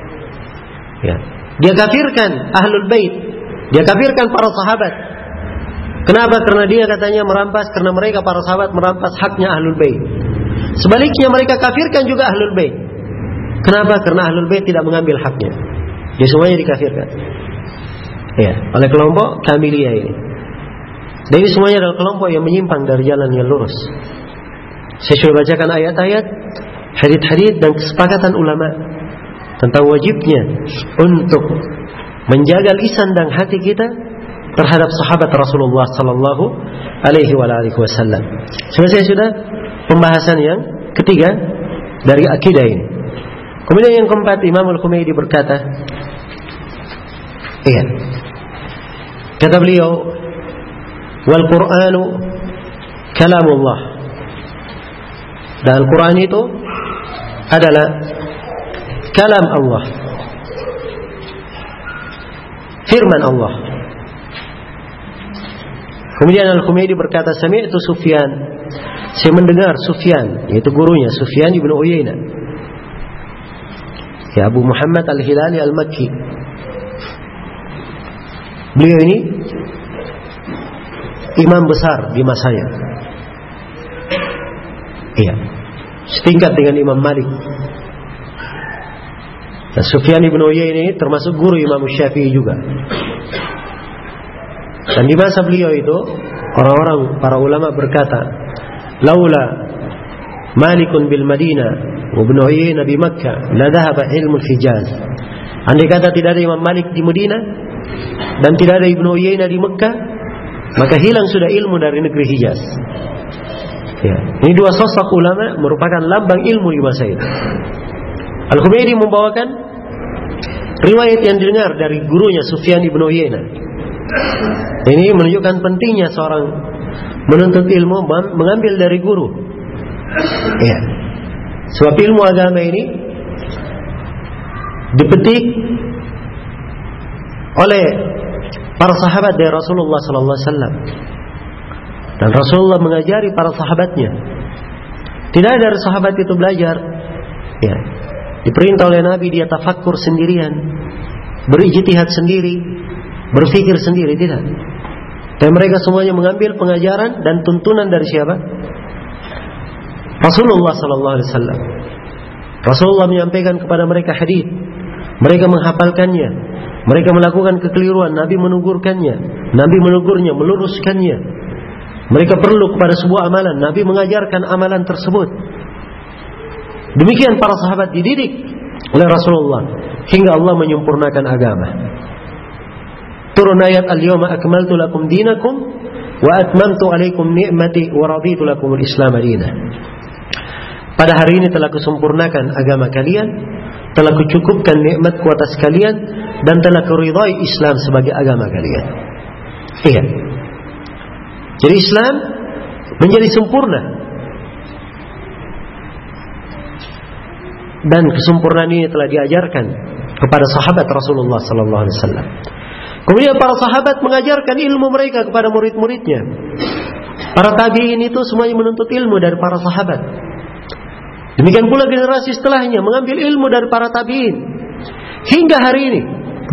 Ya. Dia kafirkan Ahlul Bait, dia kafirkan para sahabat. Kenapa? Karena dia katanya merampas, karena mereka para sahabat merampas haknya Ahlul Bait. Sebaliknya mereka kafirkan juga Ahlul Bait. Kenapa? Karena Ahlul Bait tidak mengambil haknya. Dia semuanya dikafirkan. Ya, oleh kelompok Kamiliyah ini. Dan ini semuanya adalah kelompok yang menyimpang dari jalan yang lurus. Saya sudah bacakan ayat-ayat, hadits-hadits dan kesepakatan ulama tentang wajibnya untuk menjaga lisan dan hati kita terhadap sahabat Rasulullah sallallahu alaihi wasallam. Selesai sudah pembahasan yang ketiga dari akidah ini. Kemudian yang keempat, Imam Al-Khumaidi berkata, iya, kata beliau, wal Qur'anu kalamullah. Dan Al-Quran itu adalah kalam Allah, firman Allah. Kemudian Al-Khumaidi berkata, sami'tu Sufyan, saya mendengar Sufyan, yaitu gurunya Sufyan ibn Uyainah, ya Abu Muhammad Al-Hilali Al-Makki. Beliau ini imam besar di masanya. Iya, setingkat dengan Imam Malik. Dan Sufyan ibn Uyainah ini termasuk guru Imam Syafi'i juga. Dan di masa beliau itu orang-orang para ulama berkata, laula Malikun bil Madinah wa ibn Uyainah bi Makkah la dhahaba ilmu Hijaz. Andai kata tidak ada Imam Malik di Madinah dan tidak ada Ibn Uyainah di Mekah, maka hilang sudah ilmu dari negeri Hijaz. Ya, ini dua sosok ulama merupakan lambang ilmu di masa itu. Al-Humaydi membawakan riwayat yang didengar dari gurunya Sufyan ibn Uyainah. Ini menunjukkan pentingnya seorang menuntut ilmu mengambil dari guru. Ya. Sebab ilmu agama ini dipetik oleh para sahabat dari Rasulullah sallallahu alaihi wasallam. Dan Rasulullah mengajari para sahabatnya. Tidak dari sahabat itu belajar, ya, diperintah oleh Nabi dia tafakkur sendirian, berijtihad sendiri, berpikir sendiri, tidak. Dan mereka semuanya mengambil pengajaran dan tuntunan dari siapa? Rasulullah sallallahu alaihi wasallam. Rasulullah menyampaikan kepada mereka hadis, mereka menghafalkannya, mereka melakukan kekeliruan, Nabi menegurkannya, Nabi menegurnya, meluruskannya. Mereka perlu kepada sebuah amalan, Nabi mengajarkan amalan tersebut. Demikian para sahabat dididik oleh Rasulullah hingga Allah menyempurnakan agama. Turun ayat al-yawma akmaltu lakum dinakum wa atmamtu alaikum ni'mati wa raditu lakum al-islam dinan. Pada hari ini telah kusempurnakan agama kalian, telah kucukupkan nikmatku atas kalian, dan telah kuridai Islam sebagai agama kalian. Iya. Jadi Islam menjadi sempurna. Dan kesempurnaan ini telah diajarkan kepada sahabat Rasulullah sallallahu alaihi wasallam. Kemudian para sahabat mengajarkan ilmu mereka kepada murid-muridnya. Para tabi'in itu semuanya menuntut ilmu dari para sahabat. Demikian pula generasi setelahnya mengambil ilmu dari para tabi'in. Hingga hari ini,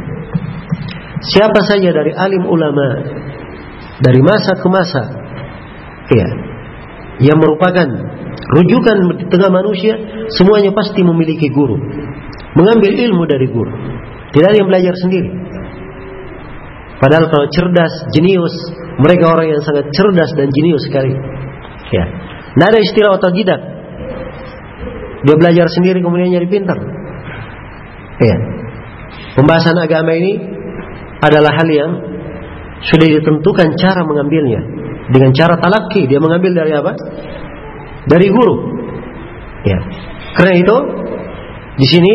siapa saja dari alim ulama dari masa ke masa, ya, yang merupakan rujukan di tengah manusia, semuanya pasti memiliki guru, mengambil ilmu dari guru. Tidak ada yang belajar sendiri. Padahal kalau cerdas, jenius, mereka orang yang sangat cerdas dan jenius sekali. Ya, tidak ada istilah otodidak. Dia belajar sendiri kemudian jadi pintar. Ya, pembahasan agama ini adalah hal yang sudah ditentukan cara mengambilnya. Dengan cara talaki, dia mengambil dari apa? Dari guru. Ya. Karena itu di sini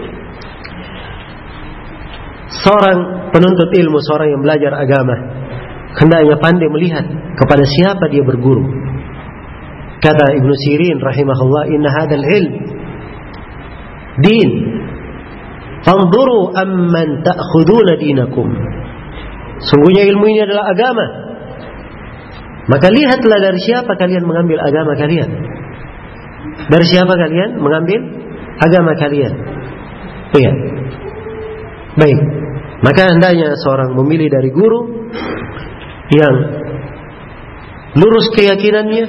seorang penuntut ilmu, seorang yang belajar agama, hendaknya pandai melihat kepada siapa dia berguru. Kata Ibnu Sirin rahimahullah, inna hadzal ilm din. Fanzuru amman ta'khuduna dinakum. Sungguhnya ilmu ini adalah agama. Maka lihatlah dari siapa kalian mengambil agama kalian. Dari siapa kalian mengambil agama kalian. Iya. Baik. Maka hendaknya seorang memilih dari guru yang lurus keyakinannya,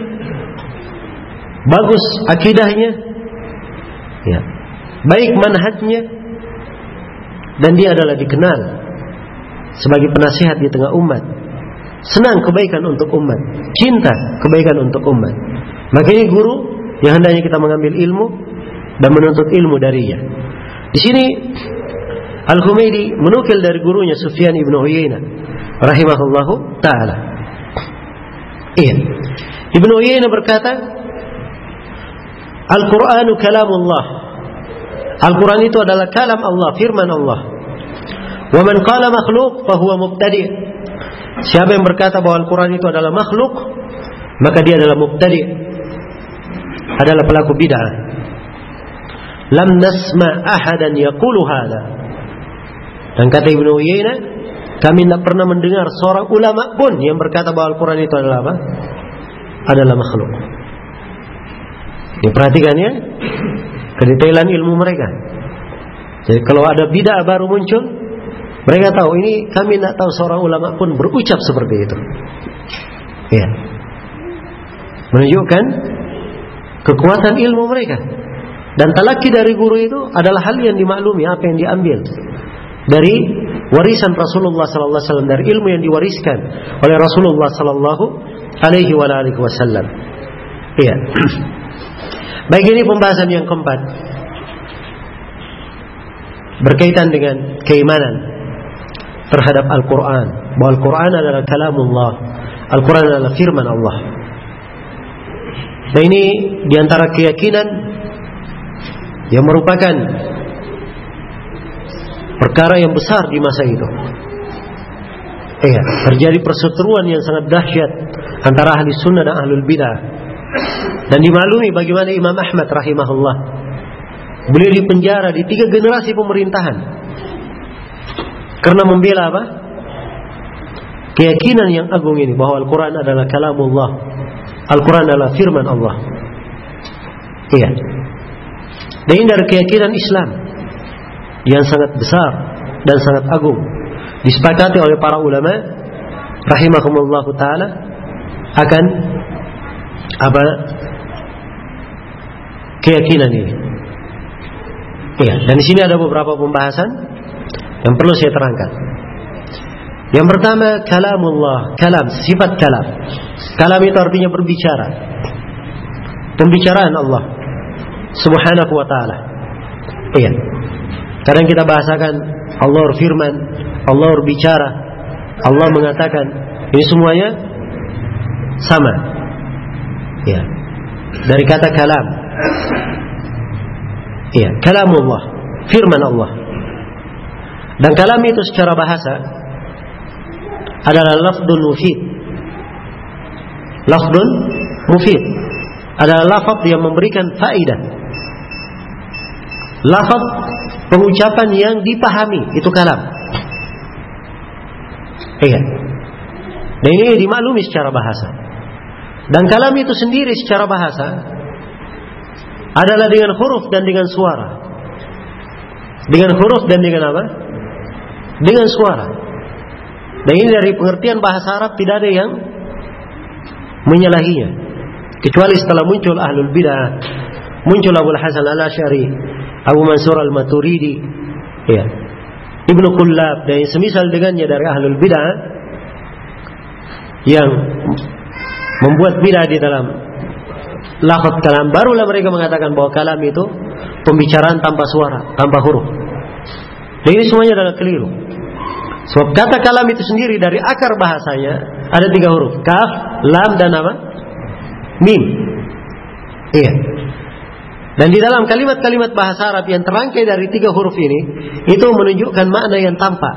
bagus akidahnya, ya, baik manhajnya, dan dia adalah dikenal sebagai penasihat di tengah umat, senang kebaikan untuk umat, cinta kebaikan untuk umat. Maka ini guru yang hendaknya kita mengambil ilmu dan menuntut ilmu darinya. Di sini Al-Humaydi menukil dari gurunya Sufyan ibn Uyainah rahimahullahu ta'ala. Iya. Ibn Uyainah berkata, Al-Qur'anu kalamullah. Al-Quran itu adalah kalam Allah, firman Allah. Wa man qala makhluk fahuwa mubtadi'. Siapa yang berkata bahwa Al-Quran itu adalah makhluk, maka dia adalah mubtadi', adalah pelaku bid'ah. Lam nasma ahadan yaqulu hadha. Dan kata Ibnu Uyainah, kami tidak pernah mendengar seorang ulama pun yang berkata bahwa Al-Quran itu adalah apa? Adalah makhluk. Diperhatikan ya, kedetailan ilmu mereka. Jadi kalau ada bid'ah baru muncul, mereka tahu ini, kami tidak tahu seorang ulama pun berucap seperti itu. Ya, menunjukkan kekuatan ilmu mereka. Dan talaki dari guru itu adalah hal yang dimaklumi, apa yang diambil dari warisan Rasulullah sallallahu alaihi wasallam, dari ilmu yang diwariskan oleh Rasulullah sallallahu alaihi wasallam. Iya. Baik, ini pembahasan yang keempat berkaitan dengan keimanan terhadap Al-Quran, bahwa Al-Quran adalah kalamullah, Al-Quran adalah firman Allah. Dan ini diantara keyakinan yang merupakan perkara yang besar di masa itu. Iya, terjadi perseteruan yang sangat dahsyat antara ahli sunnah dan ahlul bidah. Dan dimaklumi bagaimana Imam Ahmad rahimahullah, beliau dipenjara di tiga generasi pemerintahan karena membela apa? Keyakinan yang agung ini, bahwa Al-Quran adalah kalamullah, Al-Quran adalah firman Allah. Iya. Dan ini dari keyakinan Islam yang sangat besar dan sangat agung, disepakati oleh para ulama rahimahumullah taala akan apa keyakinan ini. Iya, dan di sini ada beberapa pembahasan yang perlu saya terangkan. Yang pertama, kalamullah, kalam, sifat kalam. Kalam itu artinya berbicara, pembicaraan Allah subhanahu wa ta'ala. Iya. Kadang kita bahasakan Allah berfirman, Allah berbicara, Allah mengatakan, ini semuanya sama. Ya. Dari kata kalam. Iya, kalamullah, firman Allah. Dan kalam itu secara bahasa adalah lafdun mufid. Lafdun mufid adalah lafaz yang memberikan faidah. Lafaz pengucapan yang dipahami, itu kalam. Iya. Dan ini dimaklumi secara bahasa. Dan kalam itu sendiri secara bahasa adalah dengan huruf dan dengan suara. Dengan huruf dan dengan apa? Dengan suara. Dan ini dari pengertian bahasa Arab tidak ada yang menyalahinya, kecuali setelah muncul ahlul bidah, muncul Abu Hasan al-Asy'ari, Abu Mansur al-Maturidi, ya, Ibnu Kullab dan semisal dengannya dari ahlul bidah yang membuat bidah di dalam lafaz kalam, barulah mereka mengatakan bahwa kalam itu pembicaraan tanpa suara, tanpa huruf. Dan ini semuanya adalah keliru. Sebab kata kalam itu sendiri dari akar bahasanya ada tiga huruf, kaf, lam dan apa? Mim. Iya. Dan di dalam kalimat-kalimat bahasa Arab yang terangkai dari tiga huruf ini, itu menunjukkan makna yang tampak.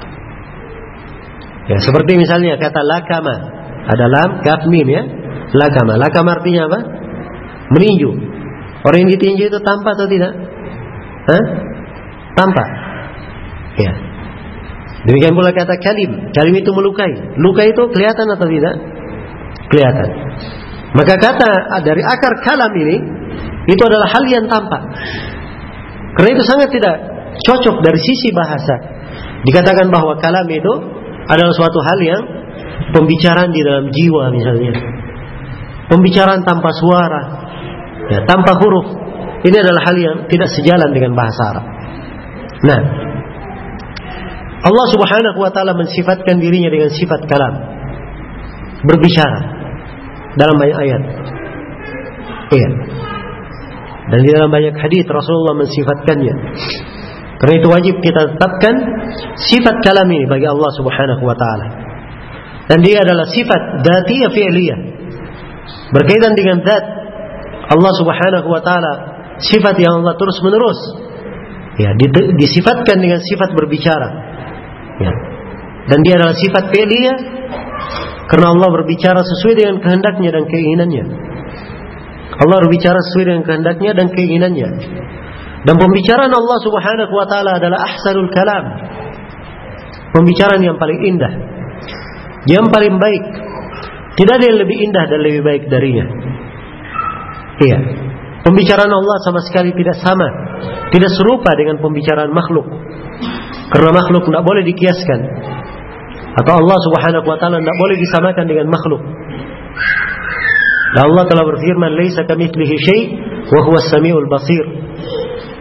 Ya, seperti misalnya kata lakama, ada lam, kaf, mim, ya. Lakama, lakama artinya apa? Meninju. Orang yang ditinju itu tampak atau tidak? Hah? Tampak. Ya. Demikian pula kata kalim. Kalim itu melukai. Luka itu kelihatan atau tidak? Kelihatan. Maka kata dari akar kalam ini, itu adalah hal yang tampak. Karena itu sangat tidak cocok dari sisi bahasa. Dikatakan bahwa kalam itu adalah suatu hal yang pembicaraan di dalam jiwa misalnya. Pembicaraan tanpa suara, ya, tanpa huruf. Ini adalah hal yang tidak sejalan dengan bahasa Arab. Nah, Allah subhanahu wa ta'ala mensifatkan dirinya dengan sifat kalam, berbicara dalam banyak ayat. Iya. Dan di dalam banyak hadis Rasulullah mensifatkannya. Karena itu wajib kita tetapkan sifat kalam ini bagi Allah subhanahu wa ta'ala. Dan dia adalah sifat dzatiyah fi'liyah, berkaitan dengan zat Allah subhanahu wa ta'ala, sifat yang Allah terus menerus, ya, disifatkan dengan sifat berbicara, ya. Dan dia adalah sifat fi'liyah karena Allah berbicara sesuai dengan kehendaknya dan keinginannya. Allah berbicara sesuai dengan kehendaknya dan keinginannya. Dan pembicaraan Allah subhanahu wa ta'ala adalah ahsanul kalam, pembicaraan yang paling indah, yang paling baik. Tidak ada yang lebih indah dan lebih baik darinya. Iya. Pembicaraan Allah sama sekali tidak sama, tidak serupa dengan pembicaraan makhluk. Karena makhluk tidak boleh dikiaskan, atau Allah subhanahu wa ta'ala tidak boleh disamakan dengan makhluk. Dan Allah telah berfirman, "Laisa kamitslihi syai' wa huwas samiul basir."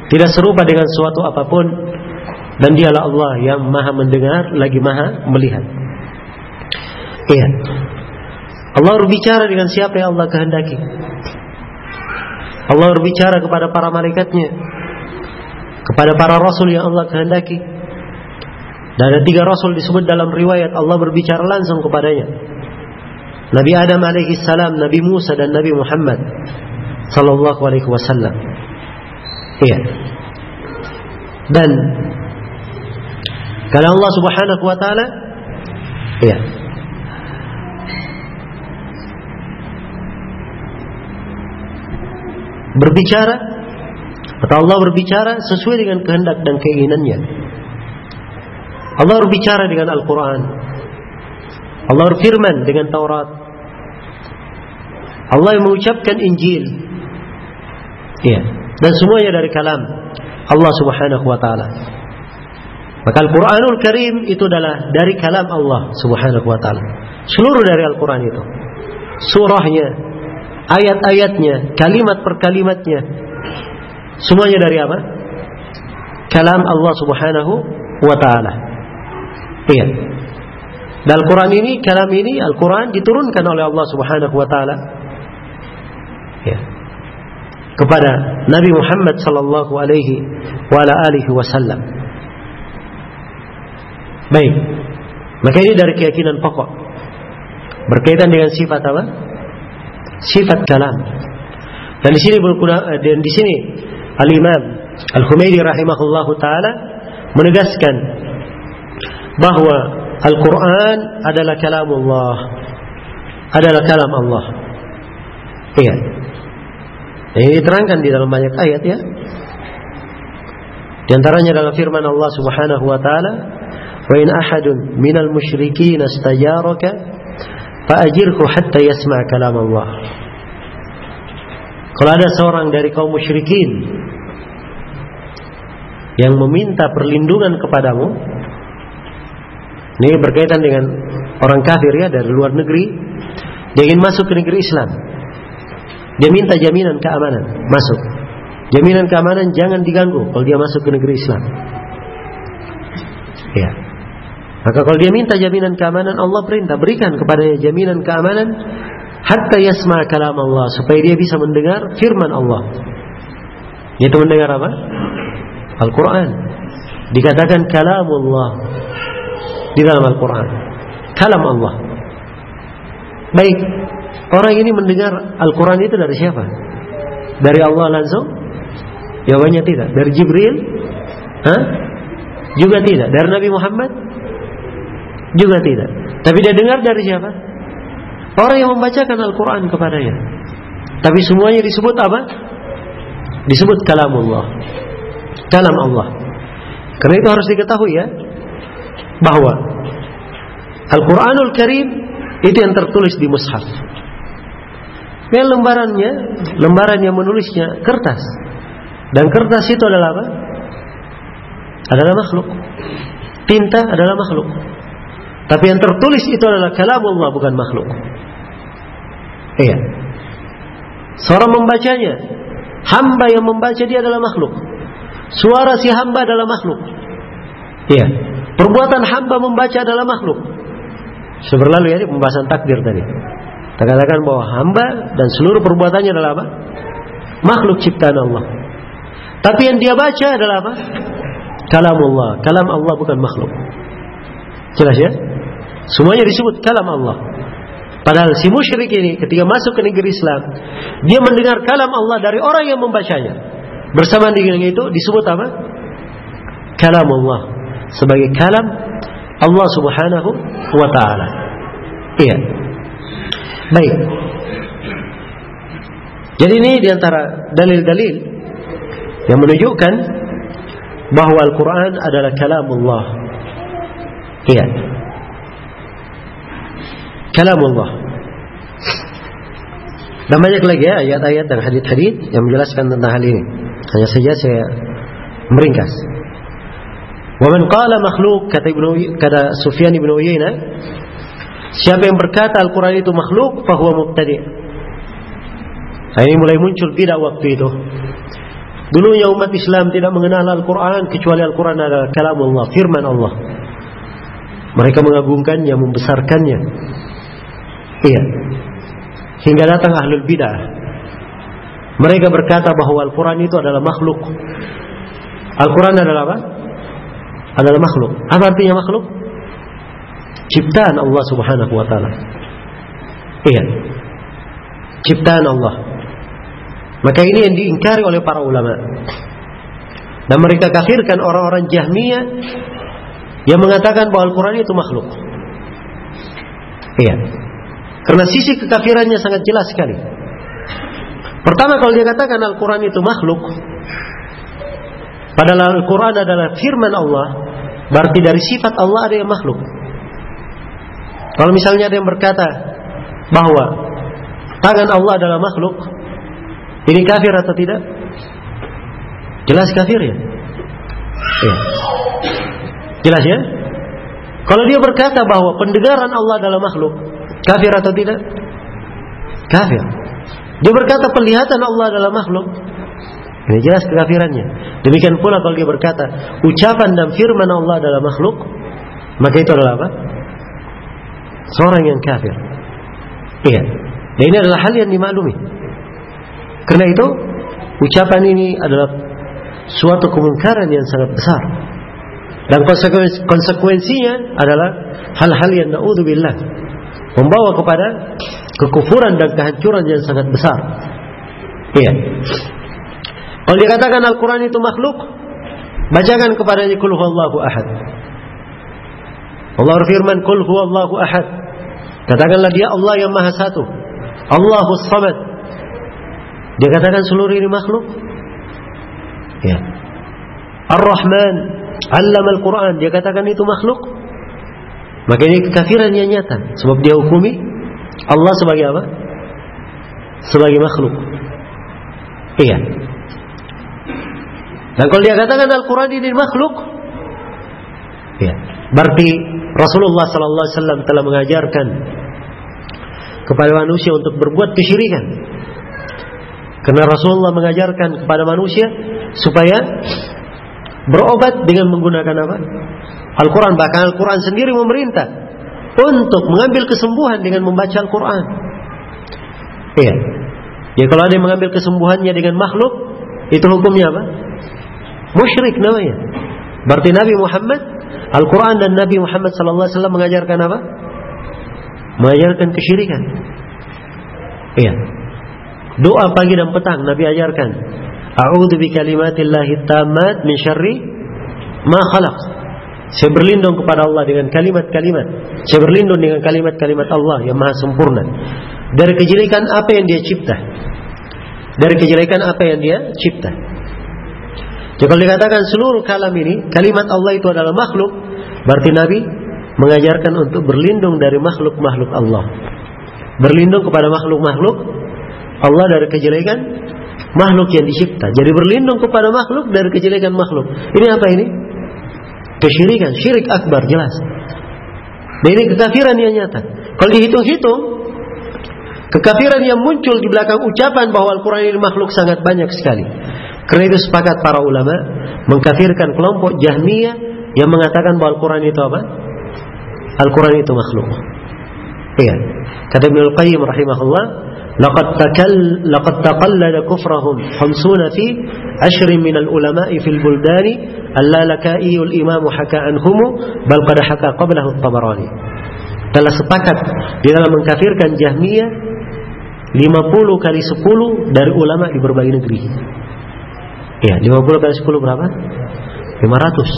tidak serupa dengan suatu apapun, dan dialah Allah yang maha mendengar lagi maha melihat. Iya, Allah berbicara dengan siapa yang Allah kehendaki. Allah berbicara kepada para malaikatnya, kepada para rasul yang Allah kehendaki. Dan ada tiga rasul disebut dalam riwayat Allah berbicara langsung kepadanya: Nabi Adam alaihi salam, Nabi Musa, dan Nabi Muhammad sallallahu alaihi wasallam. Iya. Dan kalau Allah Subhanahu wa taala, iya, berbicara, atau Allah berbicara sesuai dengan kehendak dan keinginannya. Allah berbicara dengan Al-Quran, Allah berfirman dengan Taurat, Allah yang mengucapkan Injil, ya, dan semuanya dari kalam Allah Subhanahu wa taala. Maka Al-Quranul Karim itu adalah dari kalam Allah Subhanahu wa taala. Seluruh dari Al-Quran itu, surahnya, ayat-ayatnya, kalimat per kalimatnya, semuanya dari apa? Kalam Allah Subhanahu wa taala. Iya. Dan Al-Quran ini, kalam ini, Al-Quran diturunkan oleh Allah Subhanahu wa taala, ya, kepada Nabi Muhammad sallallahu alaihi wa ala alihi wasallam. Baik. Maka ini dari keyakinan pokok berkaitan dengan sifat apa? Sifat kalam. Dan di sini dan di sini Al-Imam Al-Humaidi rahimahullahu taala menegaskan bahwa Al-Quran adalah kalamullah, adalah kalam Allah. Iya. Ini diterangkan di dalam banyak ayat, ya. Di antaranya dalam firman Allah Subhanahu wa taala, "Wa in ahadun minal musyrikin istajaraka fa'ajirhu hatta yasma' kalam Allah." Kalau ada seorang dari kaum musyrikin yang meminta perlindungan kepadamu, ini berkaitan dengan orang kafir, ya, dari luar negeri, dia ingin masuk ke negeri Islam, dia minta jaminan keamanan masuk, jaminan keamanan jangan diganggu kalau dia masuk ke negeri Islam, ya. Maka kalau dia minta jaminan keamanan, Allah perintah berikan kepadanya jaminan keamanan hatta yasma' kalam Allah, supaya dia bisa mendengar firman Allah. Yaitu mendengar apa? Al-Quran. Dikatakan kalamullah di dalam Al-Quran, kalam Allah. Baik, orang ini mendengar Al-Quran itu dari siapa? Dari Allah langsung? Jawabannya tidak. Dari Jibril? Hah? Juga tidak. Dari Nabi Muhammad? Juga tidak. Tapi dia dengar dari siapa? Orang yang membacakan Al-Quran kepadanya. Tapi semuanya disebut apa? Disebut kalamullah, kalam Allah. Karena itu harus diketahui, ya, bahwa Al-Quranul Karim itu yang tertulis di mushaf. Dan lembarannya, lembaran yang menulisnya kertas. Dan kertas itu adalah apa? Adalah makhluk. Tinta adalah makhluk. Tapi yang tertulis itu adalah kalamullah, bukan makhluk. Iya. Seorang membacanya, hamba yang membaca dia adalah makhluk. Suara si hamba adalah makhluk. Iya. Perbuatan hamba membaca adalah makhluk. Sudah berlalu, ya, di pembahasan takdir tadi. Kita katakan bahwa hamba dan seluruh perbuatannya adalah apa? Makhluk ciptaan Allah. Tapi yang dia baca adalah apa? Kalamullah. Kalam Allah, bukan makhluk. Jelas, ya? Semuanya disebut kalam Allah. Padahal si musyrik ini ketika masuk ke negeri Islam, dia mendengar kalam Allah dari orang yang membacanya. Bersamaan dengan itu disebut apa? Kalam Allah, sebagai kalam Allah Subhanahu wa ta'ala. Iya. Baik. Jadi ini diantara dalil-dalil yang menunjukkan bahwa Al-Quran adalah kalamullah. Iya. Kalamullah. Dan banyak lagi, ya, ayat-ayat dan hadits-hadits yang menjelaskan tentang hal ini. Hanya saja saya meringkas. Wa man qala makhluk, kata Ibnu kata Sufyan bin Uyainah, siapa yang berkata Al-Quran itu makhluk, fahuwa mubtadi'. Nah, ini mulai muncul bidah waktu itu. Dulunya umat Islam tidak mengenal Al-Quran kecuali Al-Quran adalah kalam Allah, firman Allah. Mereka mengagungkannya, membesarkannya. Iya. Hingga datang ahlul bidah. Mereka berkata bahwa Al-Quran itu adalah makhluk. Al-Quran adalah apa? Adalah makhluk. Apa artinya makhluk? Ciptaan Allah Subhanahu wa ta'ala. Iya. Ciptaan Allah. Maka ini yang diingkari oleh para ulama. Dan mereka kafirkan orang-orang Jahmiyah yang mengatakan bahwa Al-Quran itu makhluk. Iya. Karena sisi kekafirannya sangat jelas sekali. Pertama, kalau dia katakan Al-Quran itu makhluk, padahal Al-Quran adalah firman Allah, berarti dari sifat Allah ada yang makhluk. Kalau misalnya ada yang berkata bahwa tangan Allah adalah makhluk, ini kafir atau tidak? Jelas kafir ya? Ya. Jelas ya? Kalau dia berkata bahwa pendengaran Allah adalah makhluk, kafir atau tidak? Kafir. Dia berkata penglihatan Allah adalah makhluk, ini jelas kekafirannya. Demikian pula kalau dia berkata ucapan dan firman Allah adalah makhluk, maka itu adalah apa? Seorang yang kafir. Iya. Dan ini adalah hal yang dimaklumi. Karena itu ucapan ini adalah suatu kemungkaran yang sangat besar. Dan konsekuensi, konsekuensinya adalah hal-hal yang na'udzubillah, membawa kepada kekufuran dan kehancuran yang sangat besar. Iya. Kalau dikatakan Al-Quran itu makhluk, bacakan kepadanya Qul huwallahu ahad. Allah berfirman Qul huwallahu ahad. Katakanlah dia Allah yang maha satu, Allahus samad. Dia katakan seluruh ini makhluk. Ya. Ar-Rahman 'allama al-Quran, dia katakan itu makhluk. Maka ini kekafiran yang nyata, sebab dia hukumi Allah sebagai apa? Sebagai makhluk. Iya. Dan kalau dia katakan Al-Quran ini makhluk, ya, berarti Rasulullah sallallahu alaihi wasallam telah mengajarkan kepada manusia untuk berbuat kesyirikan. Karena Rasulullah mengajarkan kepada manusia supaya berobat dengan menggunakan apa? Al-Quran. Bahkan Al-Quran sendiri memerintah untuk mengambil kesembuhan dengan membaca Al-Quran. Iya. Ya, kalau ada yang mengambil kesembuhannya dengan makhluk, itu hukumnya apa? Musyrik namanya. Berarti Nabi Muhammad, Al-Quran dan Nabi Muhammad sallallahu alaihi wasallam mengajarkan apa? Mengajarkan kesyirikan. Iya. Doa pagi dan petang Nabi ajarkan. A'udzu bikalimatillahi tammat min syarri ma khalaq. Saya berlindung kepada Allah dengan kalimat-kalimat. Saya berlindung dengan kalimat-kalimat Allah yang maha sempurna dari kejelekan apa yang dia cipta. Dari kejelekan apa yang dia cipta. Jadi kalau dikatakan seluruh kalam ini, kalimat Allah itu adalah makhluk, berarti Nabi mengajarkan untuk berlindung dari makhluk-makhluk Allah. Berlindung kepada makhluk-makhluk Allah dari kejelekan makhluk yang dicipta. Jadi berlindung kepada makhluk dari kejelekan makhluk. Ini apa ini? Kesyirikan, syirik akbar, jelas. Dan ini kekafiran yang nyata. Kalau dihitung-hitung, kekafiran yang muncul di belakang ucapan bahwa Al-Quran ini makhluk sangat banyak sekali. Karena itu sepakat para ulama mengkafirkan kelompok Jahmiyah yang mengatakan bahwa Al-Quran itu apa? Al-Quran itu makhluk. Iya. Kata Ibnu Al-Qayyim rahimahullah, laqad takal laqad taqallada kufrahum khamsuna fi ashrin min al-ulama'i fil buldani al-Lalaka'i al-Imam haka anhum bal qad haka qablahu at-Tabarani. Telah sepakat di dalam mengkafirkan Jahmiyah lima puluh kali sepuluh dari ulama di berbagai negeri. Ya, lima puluh kali sepuluh berapa? lima ratus.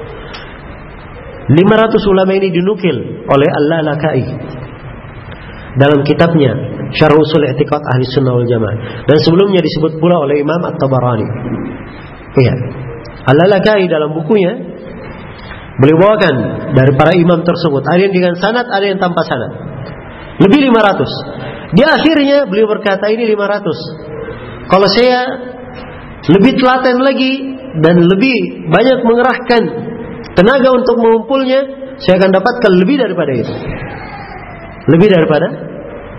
lima ratus ulama ini dinukil oleh Al-Lalaka'i dalam kitabnya Syarh Ushul I'tiqad Ahli Sunnah wal Jamaah, dan sebelumnya disebut pula oleh Imam At-Tabarani. Iya. Al-Lalaka'i dalam bukunya beliau bawakan dari para imam tersebut, ada yang dengan sanad, ada yang tanpa sanad. Lebih lima ratus. Di akhirnya beliau berkata ini lima ratus. Kalau saya lebih telaten lagi dan lebih banyak mengerahkan tenaga untuk mengumpulnya, saya akan dapatkan lebih daripada itu. Lebih daripada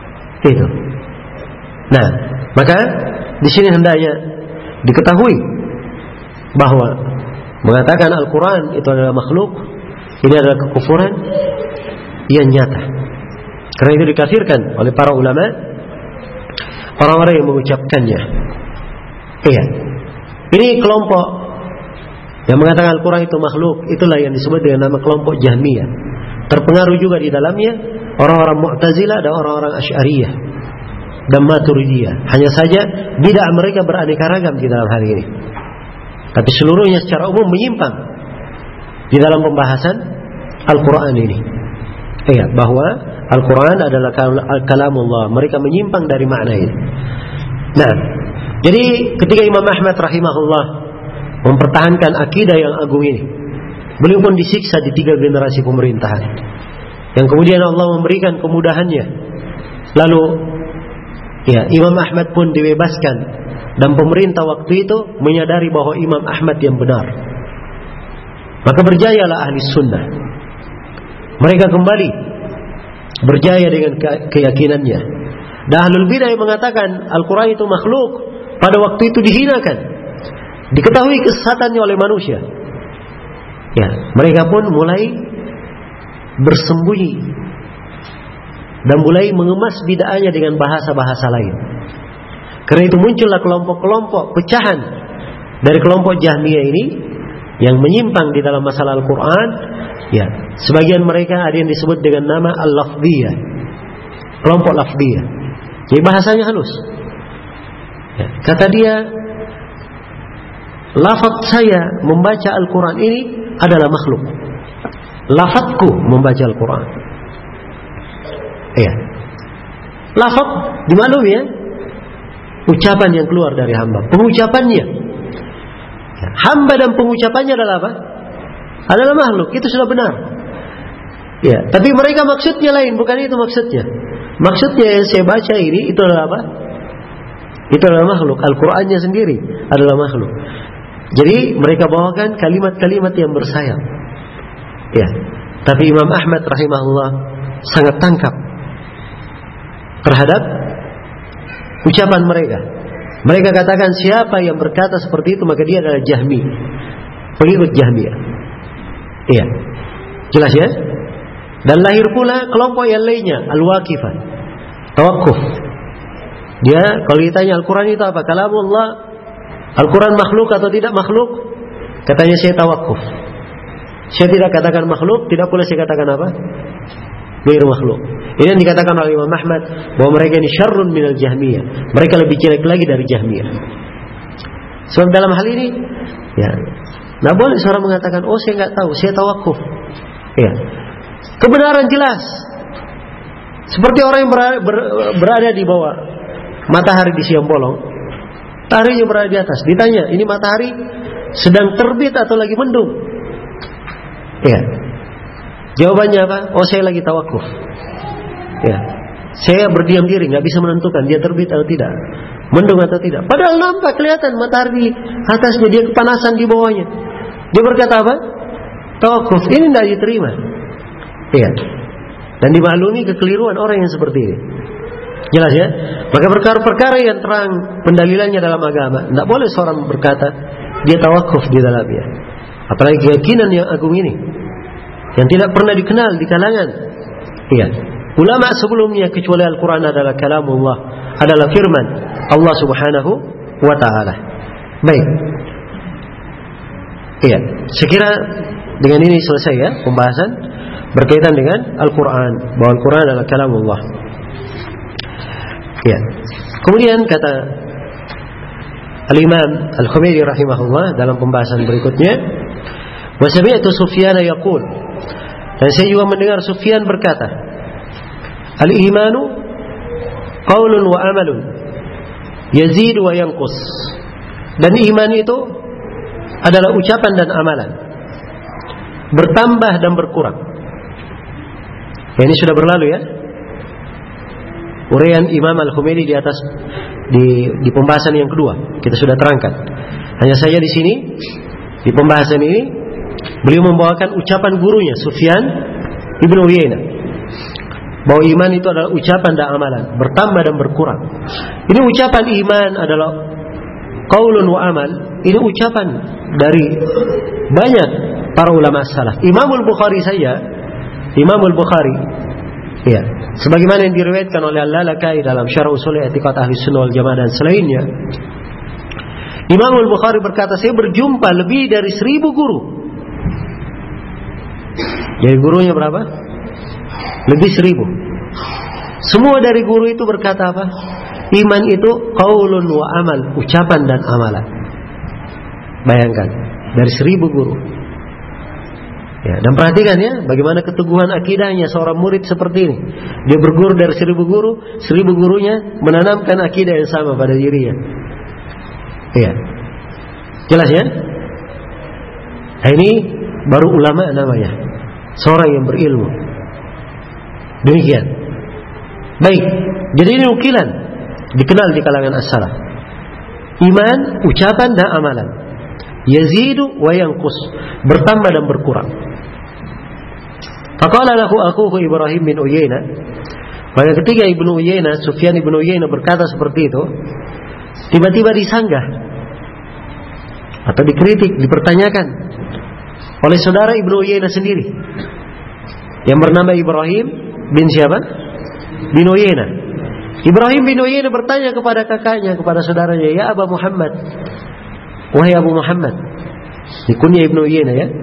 itu. Nah, maka di sini hendaknya diketahui bahwa mengatakan Al-Quran itu adalah makhluk, ini adalah kekufuran yang nyata. Karena itu dikafirkan oleh para ulama orang-orang yang mengucapkannya. Iya. Ini kelompok yang mengatakan Al-Quran itu makhluk, itulah yang disebut dengan nama kelompok Jahmiyah. Terpengaruh juga di dalamnya orang-orang Mu'tazilah dan orang-orang Asy'ariyah dan Maturidiyah. Hanya saja bid'ah mereka beraneka ragam di dalam hal ini. Tapi seluruhnya secara umum menyimpang di dalam pembahasan Al-Quran ini. Iya, bahwa Al-Quran adalah kalamullah. Mereka menyimpang dari makna ini. Nah, jadi ketika Imam Ahmad rahimahullah mempertahankan akidah yang agung ini, beliau pun disiksa di tiga generasi pemerintahan. Yang kemudian Allah memberikan kemudahannya. Lalu ya, Imam Ahmad pun dibebaskan, dan pemerintah waktu itu menyadari bahwa Imam Ahmad yang benar. Maka berjayalah ahli sunnah. Mereka kembali berjaya dengan keyakinannya. Dan ahlul bidah yang mengatakan Al-Quran itu makhluk, pada waktu itu dihinakan, diketahui kesesatannya oleh manusia. Ya, mereka pun mulai bersembunyi dan mulai mengemas bid'ahnya dengan bahasa-bahasa lain. Karena itu muncullah kelompok-kelompok pecahan dari kelompok Jahmiyah ini yang menyimpang di dalam masalah Al-Quran. Ya, sebagian mereka ada yang disebut dengan nama Al-Lafdiyah, kelompok Lafdiyah. Jadi bahasanya halus. Ya, kata dia, lafaz saya membaca Al-Quran ini adalah makhluk. Lafazku membaca Al-Quran. Ya, lafaz dimaklumi ya, ucapan yang keluar dari hamba, pengucapannya. Ya, hamba dan pengucapannya adalah apa? Adalah makhluk, itu sudah benar. Ya, tapi mereka maksudnya lain, bukan itu maksudnya. Maksudnya yang saya baca ini itu adalah apa? Itu adalah makhluk. Al-Qur'annya sendiri adalah makhluk. Jadi mereka bawakan kalimat-kalimat yang bersayap. Ya, tapi Imam Ahmad rahimahullah sangat tangkap terhadap ucapan mereka. Mereka katakan siapa yang berkata seperti itu maka dia adalah Jahmi, pengikut Jahmiyah. Iya, jelas ya. Dan lahir pula kelompok yang lainnya, Al-Waqifah, tawakuf. Dia kalau ditanya Al-Quran itu apa? Kalamullah, Al-Quran makhluk atau tidak makhluk? Katanya saya tawakuf. Saya tidak katakan makhluk, tidak pula saya katakan apa? Ghair makhluk. Ini yang dikatakan oleh Imam Ahmad bahwa mereka ini syarrun minal Jahmiyah. Mereka lebih jelek lagi dari Jahmiyah. Sebab dalam hal ini, ya, nggak boleh seorang mengatakan, oh saya nggak tahu, saya tawakuf. Ya, kebenaran jelas. Seperti orang yang berada, ber, berada di bawah matahari di siang bolong, mataharinya berada di atas. Ditanya, ini matahari sedang terbit atau lagi mendung? Ya, jawabannya apa? Oh saya lagi tawakuf. Ya, saya berdiam diri, nggak bisa menentukan dia terbit atau tidak, mendung atau tidak. Padahal nampak kelihatan matahari di atasnya, dia kepanasan di bawahnya. Dia berkata apa? Tawakuf. Ini tidak diterima. Iya. Dan dimaklumi kekeliruan orang yang seperti ini. Jelas ya. Maka perkara-perkara yang terang pendalilannya dalam agama, tidak boleh seorang berkata dia tawakuf di dalamnya. Apalagi keyakinan yang agung ini, yang tidak pernah dikenal di kalangan. Iya. Ulama sebelumnya kecuali Al-Quran adalah kalamullah, adalah firman Allah subhanahu wa ta'ala. Baik. Iya, saya kira dengan ini selesai ya pembahasan berkaitan dengan Al-Quran, bahwa Al-Quran adalah kalamullah. Iya. Kemudian kata Al-Imam Al-Khumairi rahimahullah dalam pembahasan berikutnya, wa sami'tu Sufyan yaqul, dan saya juga mendengar Sufyan berkata, al-imanu qaulun wa amalun yazid wa yanqus. Dan iman itu adalah ucapan dan amalan, bertambah dan berkurang. Ya, ini sudah berlalu ya uraian Imam Al-Khumairi di atas di, di pembahasan yang kedua kita sudah terangkan. Hanya saja di sini di pembahasan ini beliau membawakan ucapan gurunya Sufyan Ibnu Uyainah, bahwa iman itu adalah ucapan dan amalan, bertambah dan berkurang. Ini ucapan iman adalah qaulun wa amal. Ini ucapan dari banyak para ulama salaf. Imamul Bukhari saja, Imamul Bukhari, ya, sebagaimana yang diriwayatkan oleh Al-Lalakai dalam Syarh Ushul I'tiqad Ahli Sunnah wal Jamaah dan selainnya, Imamul Bukhari berkata, saya berjumpa lebih dari seribu guru. Jadi gurunya berapa? Lebih seribu. Semua dari guru itu berkata apa? Iman itu qaulun wa amal, ucapan dan amalan. Bayangkan, dari seribu guru. Ya, dan perhatikan ya, bagaimana keteguhan akidahnya seorang murid seperti ini. Dia berguru dari seribu guru, seribu gurunya menanamkan akidah yang sama pada dirinya. Iya, jelas ya. Nah, ini baru ulama namanya, seorang yang berilmu. Demikian. Baik, jadi ini ukilan dikenal di kalangan as-salaf. Iman, ucapan dan amalan. Yazidu wa yanqus, bertambah dan berkurang. Faqala lahu akhuhu Ibrahim bin Uyainah. Pada ketika Ibnu Uyainah, Sufyan Ibnu Uyainah berkata seperti itu, tiba-tiba disanggah atau dikritik, dipertanyakan oleh saudara Ibnu Uyainah sendiri yang bernama Ibrahim bin siapa? Bin Uyainah. Ibrahim bin Uyainah bertanya kepada kakaknya, kepada saudaranya, ya Aba Muhammad, wahai Abu Muhammad, dikunyah Ibnu Uyainah ya,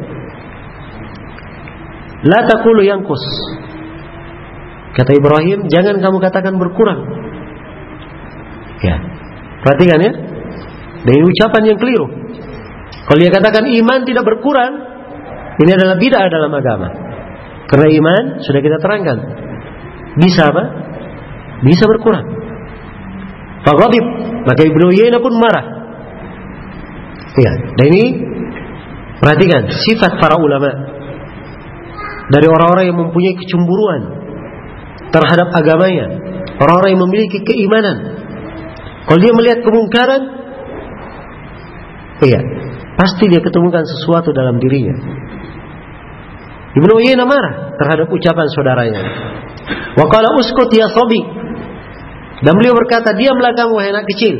la taqulu yanqus. Kata Ibrahim, jangan kamu katakan berkurang. Ya, perhatikan ya, dari ucapan yang keliru. Kalau dia katakan iman tidak berkurang, ini adalah bid'ah dalam agama. Karena iman sudah kita terangkan, bisa apa? Bisa berkurang. Faghadib, maka Ibnu Uyainah pun marah. Ya, dan ini perhatikan sifat para ulama dari orang-orang yang mempunyai kecemburuan terhadap agamanya, orang-orang yang memiliki keimanan. Kalau dia melihat kemungkaran, iya, pasti dia ketemukan sesuatu dalam dirinya. Ibnu Uyainah marah terhadap ucapan saudaranya. Wa qala uskut ya sabi. Dan beliau berkata, diamlah kamu wahai anak kecil.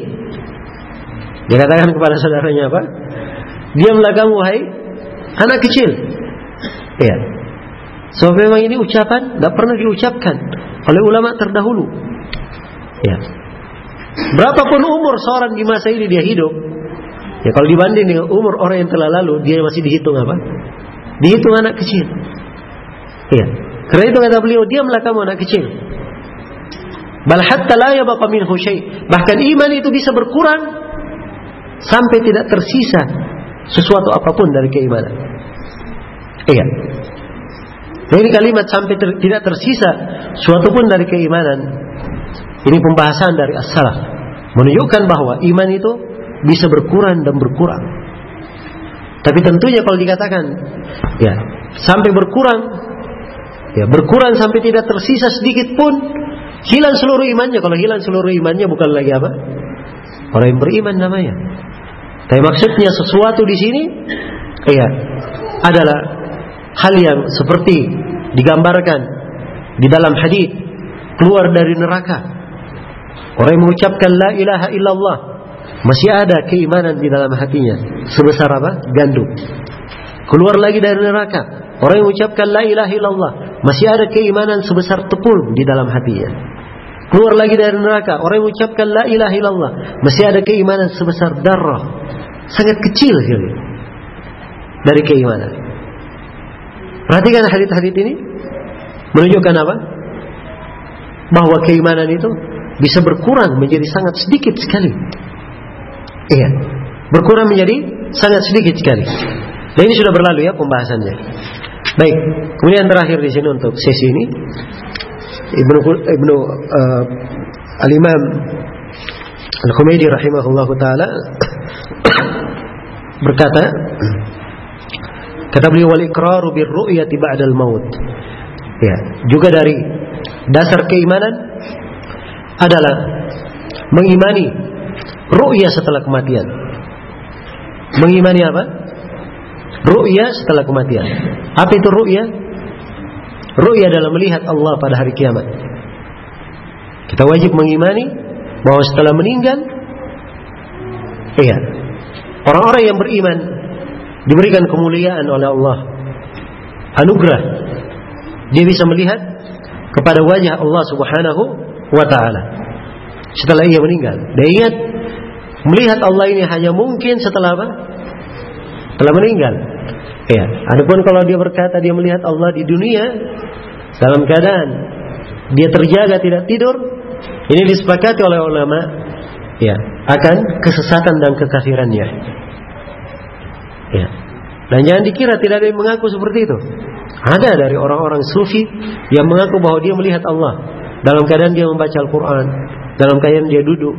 Dia katakan kepada saudaranya apa? Diamlah kamu wahai anak kecil. Iya. So memang ini ucapan tidak pernah diucapkan oleh ulama terdahulu. Ya. Berapapun umur seorang di masa ini dia hidup, ya kalau dibanding dengan umur orang yang telah lalu, dia masih dihitung apa? Dihitung anak kecil. Iya. Karena itu kata beliau, diamlah kamu anak kecil. Bal hatta la yabqa minhu syai'. Bahkan iman itu bisa berkurang sampai tidak tersisa sesuatu apapun dari keimanan. Iya. Nah, ini kalimat sampai ter, tidak tersisa sesuatu pun dari keimanan. Ini pembahasan dari as-salaf menunjukkan bahwa iman itu bisa berkurang dan berkurang. Tapi tentunya kalau dikatakan ya sampai berkurang, ya berkurang sampai tidak tersisa sedikit pun, hilang seluruh imannya. Kalau hilang seluruh imannya bukan lagi apa? Orang yang beriman namanya. Tapi maksudnya sesuatu di sini, ya adalah hal yang seperti digambarkan di dalam hadis, keluar dari neraka. Orang yang mengucapkan la ilaha illallah, masih ada keimanan di dalam hatinya sebesar apa? Gandum. Keluar lagi dari neraka. Orang yang mengucapkan la ilaha illallah, masih ada keimanan sebesar tepung di dalam hatinya. Keluar lagi dari neraka. Orang yang mengucapkan la ilaha illallah, masih ada keimanan sebesar darah, sangat kecil sekali dari keimanan. Perhatikan hadits-hadits ini menunjukkan apa? Bahwa keimanan itu bisa berkurang menjadi sangat sedikit sekali. Iya, berkurang menjadi sangat sedikit sekali. Dan ini sudah berlalu ya pembahasannya. Baik, kemudian terakhir di sini untuk sesi ini, Ibnu Ibnu uh, Al-Imam Al-Humaydi rahimahullahu taala berkata, kata beliau, wal iqraru bir ru'yati ba'dal maut. Ya, juga dari dasar keimanan adalah mengimani ru'ya setelah kematian. Mengimani apa? Ru'ya setelah kematian. Apa itu ru'ya? Ru'ya adalah melihat Allah pada hari kiamat. Kita wajib mengimani bahwa setelah meninggal, iya, orang-orang yang beriman diberikan kemuliaan oleh Allah, anugerah, dia bisa melihat kepada wajah Allah Subhanahu wa ta'ala setelah ia meninggal. Dan ingat, melihat Allah ini hanya mungkin setelah apa? Setelah meninggal. Ya, adapun kalau dia berkata dia melihat Allah di dunia dalam keadaan dia terjaga tidak tidur, ini disepakati oleh ulama, ya, akan kesesatan dan kekafirannya. Ya. Dan jangan dikira tidak ada yang mengaku seperti itu. Ada dari orang-orang sufi yang mengaku bahwa dia melihat Allah dalam keadaan dia membaca Al-Quran, dalam keadaan dia duduk.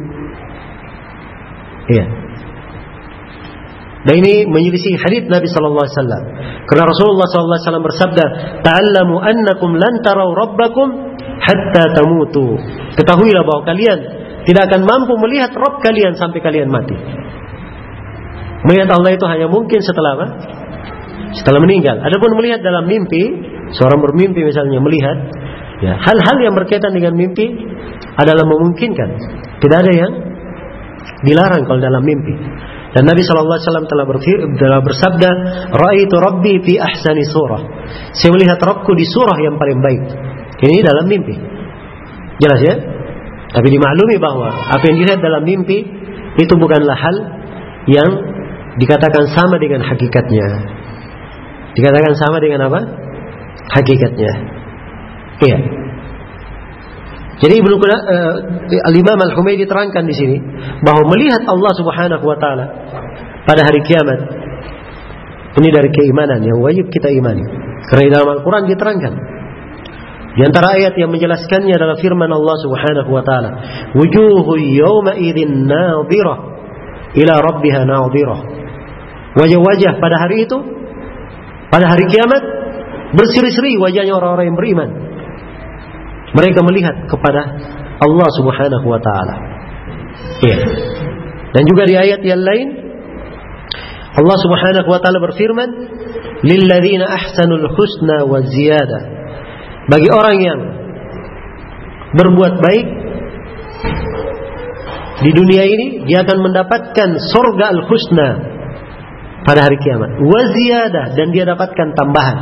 Ya. Dan ini menyelisih hadits Nabi sallallahu alaihi wasallam. Karena Rasulullah sallallahu alaihi wasallam bersabda, "Ta'allamu annakum lan taraw rabbakum hatta tamutu." Ketahuilah bahwa kalian tidak akan mampu melihat Rabb kalian sampai kalian mati. Melihat Allah itu hanya mungkin setelah apa? Setelah meninggal. Adapun melihat dalam mimpi, seorang bermimpi misalnya melihat, ya, hal-hal yang berkaitan dengan mimpi adalah memungkinkan. Tidak ada yang dilarang kalau dalam mimpi. Dan Nabi sallallahu alaihi wasallam telah, telah bersabda, "Ra'aitu Rabbi fi ahsani surah." Saya melihat Rabbku di surah yang paling baik. Ini dalam mimpi. Jelas ya? Tapi dimaklumi bahwa apa yang dilihat dalam mimpi itu bukanlah hal yang dikatakan sama dengan hakikatnya. Dikatakan sama dengan apa? Hakikatnya. Iya. Jadi Ibnu uh, Al-Imam Al-Humaydi terangkan di sini bahwa melihat Allah Subhanahu wa taala pada hari kiamat ini dari keimanan yang wajib kita imani. Karena dalam Al-Quran diterangkan. Di antara ayat yang menjelaskannya adalah firman Allah Subhanahu wa taala, "Wujuhu yawma idzin nadhirah ila rabbiha nadhirah." Wajah-wajah pada hari itu, pada hari kiamat, berseri-seri wajahnya orang-orang yang beriman. Mereka melihat kepada Allah Subhanahu wa taala. Iya. Dan juga di ayat yang lain Allah Subhanahu wa taala berfirman, "Lilladzina ahsanul husna wa ziyadah." Bagi orang yang berbuat baik di dunia ini, dia akan mendapatkan surga al-husna pada hari kiamat. Wa ziyadah, dan dia dapatkan tambahan.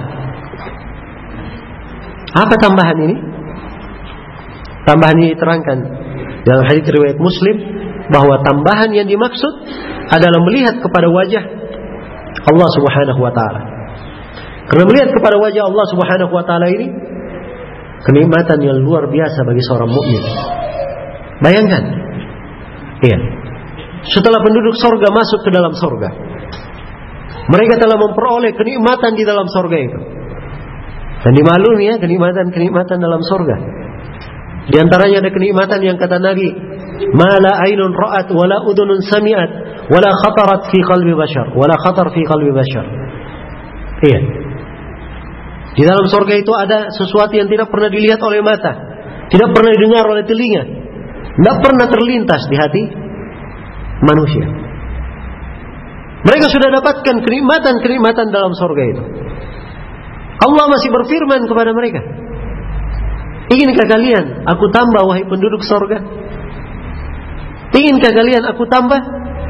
Apa tambahan ini? Tambahan ini diterangkan dalam hadits riwayat Muslim bahwa tambahan yang dimaksud adalah melihat kepada wajah Allah Subhanahu wa taala. Karena melihat kepada wajah Allah Subhanahu wa taala ini kenikmatan yang luar biasa bagi seorang mukmin. Bayangkan, iya, setelah penduduk surga masuk ke dalam surga, mereka telah memperoleh kenikmatan di dalam surga itu. Dan dimaklumi ya, kenikmatan-kenikmatan dalam surga. Di antaranya ada kenikmatan yang kata Nabi, "Ma la ainun ra'at wa la udhunun sami'at wa la khatarat fi qalbi bashar, wa la khatar fi qalbi bashar." Iya. Di dalam surga itu ada sesuatu yang tidak pernah dilihat oleh mata, tidak pernah didengar oleh telinga, tidak pernah terlintas di hati manusia. Mereka sudah dapatkan kenikmatan-kenikmatan dalam surga itu. Allah masih berfirman kepada mereka, "Inginkah kalian aku tambah wahai penduduk surga? Inginkah kalian aku tambah?"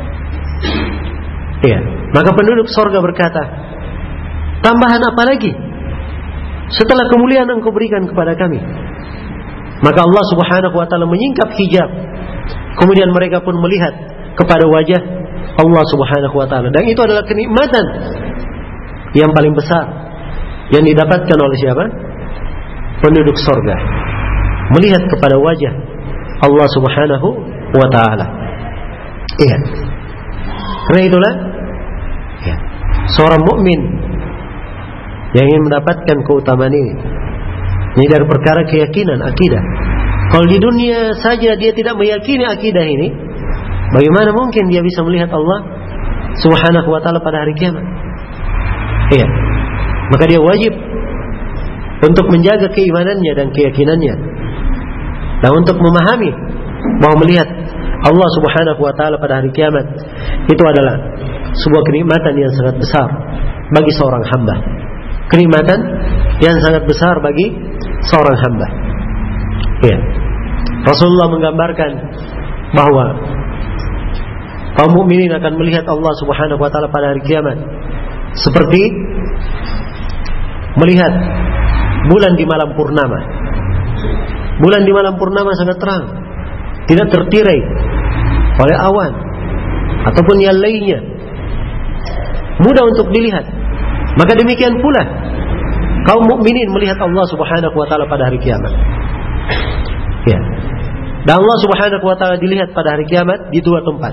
Iya. Maka penduduk surga berkata, "Tambahan apa lagi setelah kemuliaan engkau berikan kepada kami?" Maka Allah Subhanahu wa taala menyingkap hijab. Kemudian mereka pun melihat kepada wajah Allah Subhanahu wa taala. Dan itu adalah kenikmatan yang paling besar yang didapatkan oleh siapa? Penduduk surga. Melihat kepada wajah Allah Subhanahu wa taala. Iya. Karena itulah ya, seorang mukmin yang ingin mendapatkan keutamaan ini, ini dari perkara keyakinan, akidah. Kalau di dunia saja dia tidak meyakini akidah ini, bagaimana mungkin dia bisa melihat Allah Subhanahu wa taala pada hari kiamat? Iya. Maka dia wajib untuk menjaga keimanannya dan keyakinannya, dan untuk memahami bahwa melihat Allah Subhanahu wa taala pada hari kiamat itu adalah sebuah kenikmatan yang sangat besar bagi seorang hamba. Kenikmatan yang sangat besar bagi seorang hamba. Ya. Rasulullah menggambarkan bahwa kaum mukminin akan melihat Allah Subhanahu wa taala pada hari kiamat seperti melihat bulan di malam purnama. Bulan di malam purnama sangat terang, tidak tertirai oleh awan ataupun yang lainnya, mudah untuk dilihat. Maka demikian pula kaum mukminin melihat Allah Subhanahu wa taala pada hari kiamat. Ya. Dan Allah Subhanahu wa taala dilihat pada hari kiamat di dua tempat.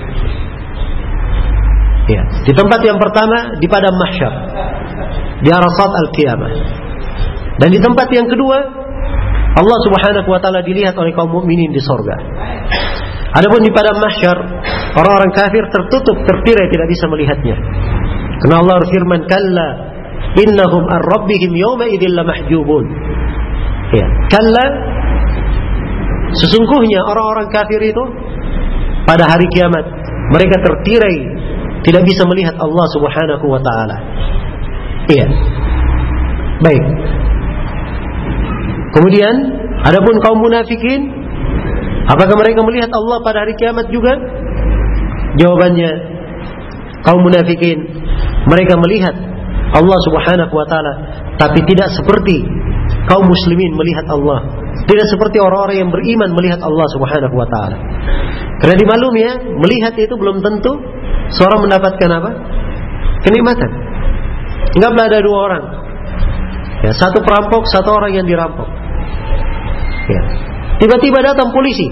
Ya, di tempat yang pertama di padang mahsyar, di Arasat al-Qiyamah. Dan di tempat yang kedua Allah Subhanahu wa taala dilihat oleh kaum mukminin di surga. Adapun di padang mahsyar, orang-orang kafir tertutup, tertirai, tidak bisa melihatnya. Karena Allah berfirman, "Kalla innahum ar rabbihim yawma idzil lamahjubun." Ya, kalla, sesungguhnya orang-orang kafir itu pada hari kiamat mereka tertirai, tidak bisa melihat Allah Subhanahu wa taala. Iya. Baik. Kemudian adapun kaum munafikin, apakah mereka melihat Allah pada hari kiamat juga? Jawabannya, kaum munafikin mereka melihat Allah Subhanahu wa taala, tapi tidak seperti kaum muslimin melihat Allah. Tidak seperti orang-orang yang beriman melihat Allah Subhanahu wa taala. Karena dimaklumi ya, melihat itu belum tentu seorang mendapatkan apa? Kenikmatan. Enggaklah ada dua orang. Ya, satu perampok, satu orang yang dirampok. Ya. Tiba-tiba datang polisi.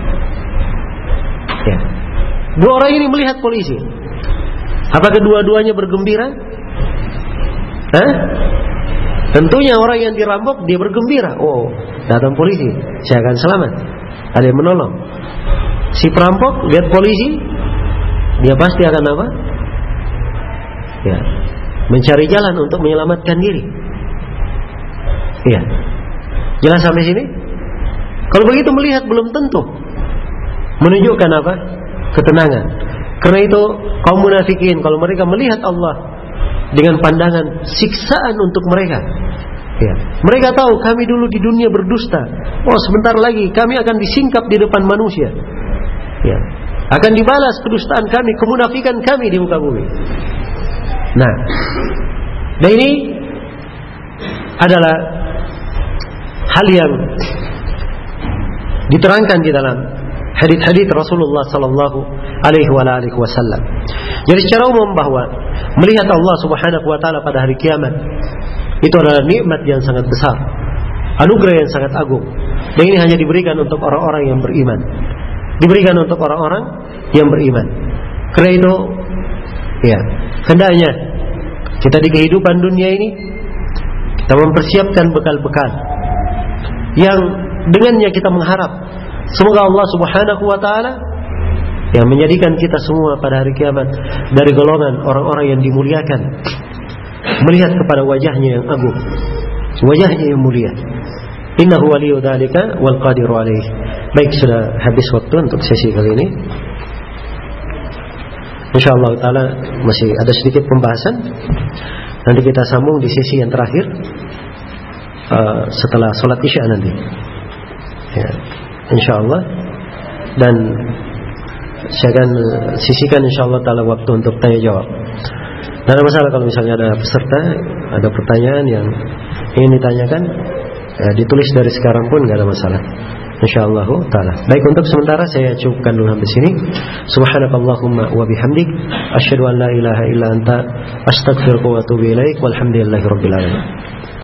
Ya. Dua orang ini melihat polisi. Apakah dua-duanya bergembira? Hah? Tentunya orang yang dirampok dia bergembira. Oh, datang polisi, saya akan selamat. Ada yang menolong. Si perampok lihat polisi, dia pasti akan apa? Ya, mencari jalan untuk menyelamatkan diri. Iya. Jelas sampai sini? Kalau begitu melihat belum tentu menunjukkan apa? Ketenangan. Karena itu kaum munafikin kalau mereka melihat Allah dengan pandangan siksaan untuk mereka. Ya. Mereka tahu kami dulu di dunia berdusta. Oh, sebentar lagi kami akan disingkap di depan manusia. Ya. Akan dibalas kedustaan kami, kemunafikan kami di muka bumi. Nah, dan ini adalah hal yang diterangkan di dalam hadits-hadits Rasulullah sallallahu alaihi wasallam. Jadi secara umum bahwa melihat Allah Subhanahu wa taala pada hari kiamat itu adalah nikmat yang sangat besar, anugerah yang sangat agung. Dan ini hanya diberikan untuk orang-orang yang beriman. Diberikan untuk orang-orang yang beriman. Karena itu ya, hendaknya kita di kehidupan dunia ini kita mempersiapkan bekal-bekal yang dengannya kita mengharap semoga Allah Subhanahu wa taala yang menjadikan kita semua pada hari kiamat dari golongan orang-orang yang dimuliakan, melihat kepada wajahnya yang agung, wajahnya yang mulia. Innahu waliyyu dzalika wal qadiru alaih. Baik, sudah habis waktu untuk sesi kali ini. Insyaallah taala masih ada sedikit pembahasan. Nanti kita sambung di sesi yang terakhir uh, setelah sholat isya nanti. Ya, insyaallah. Dan saya akan sisihkan insyaallah taala waktu untuk tanya jawab. Tidak ada masalah kalau misalnya ada peserta, ada pertanyaan yang ingin ditanyakan, ya, ditulis dari sekarang pun tidak ada masalah. Insyaallah taala. Baik, untuk sementara saya cukupkan dulu sampai sini. Subhanakallahumma wa bihamdik asyhadu an la ilaha illa anta astaghfiruka wa atubu ilaik walhamdulillahirabbil alamin.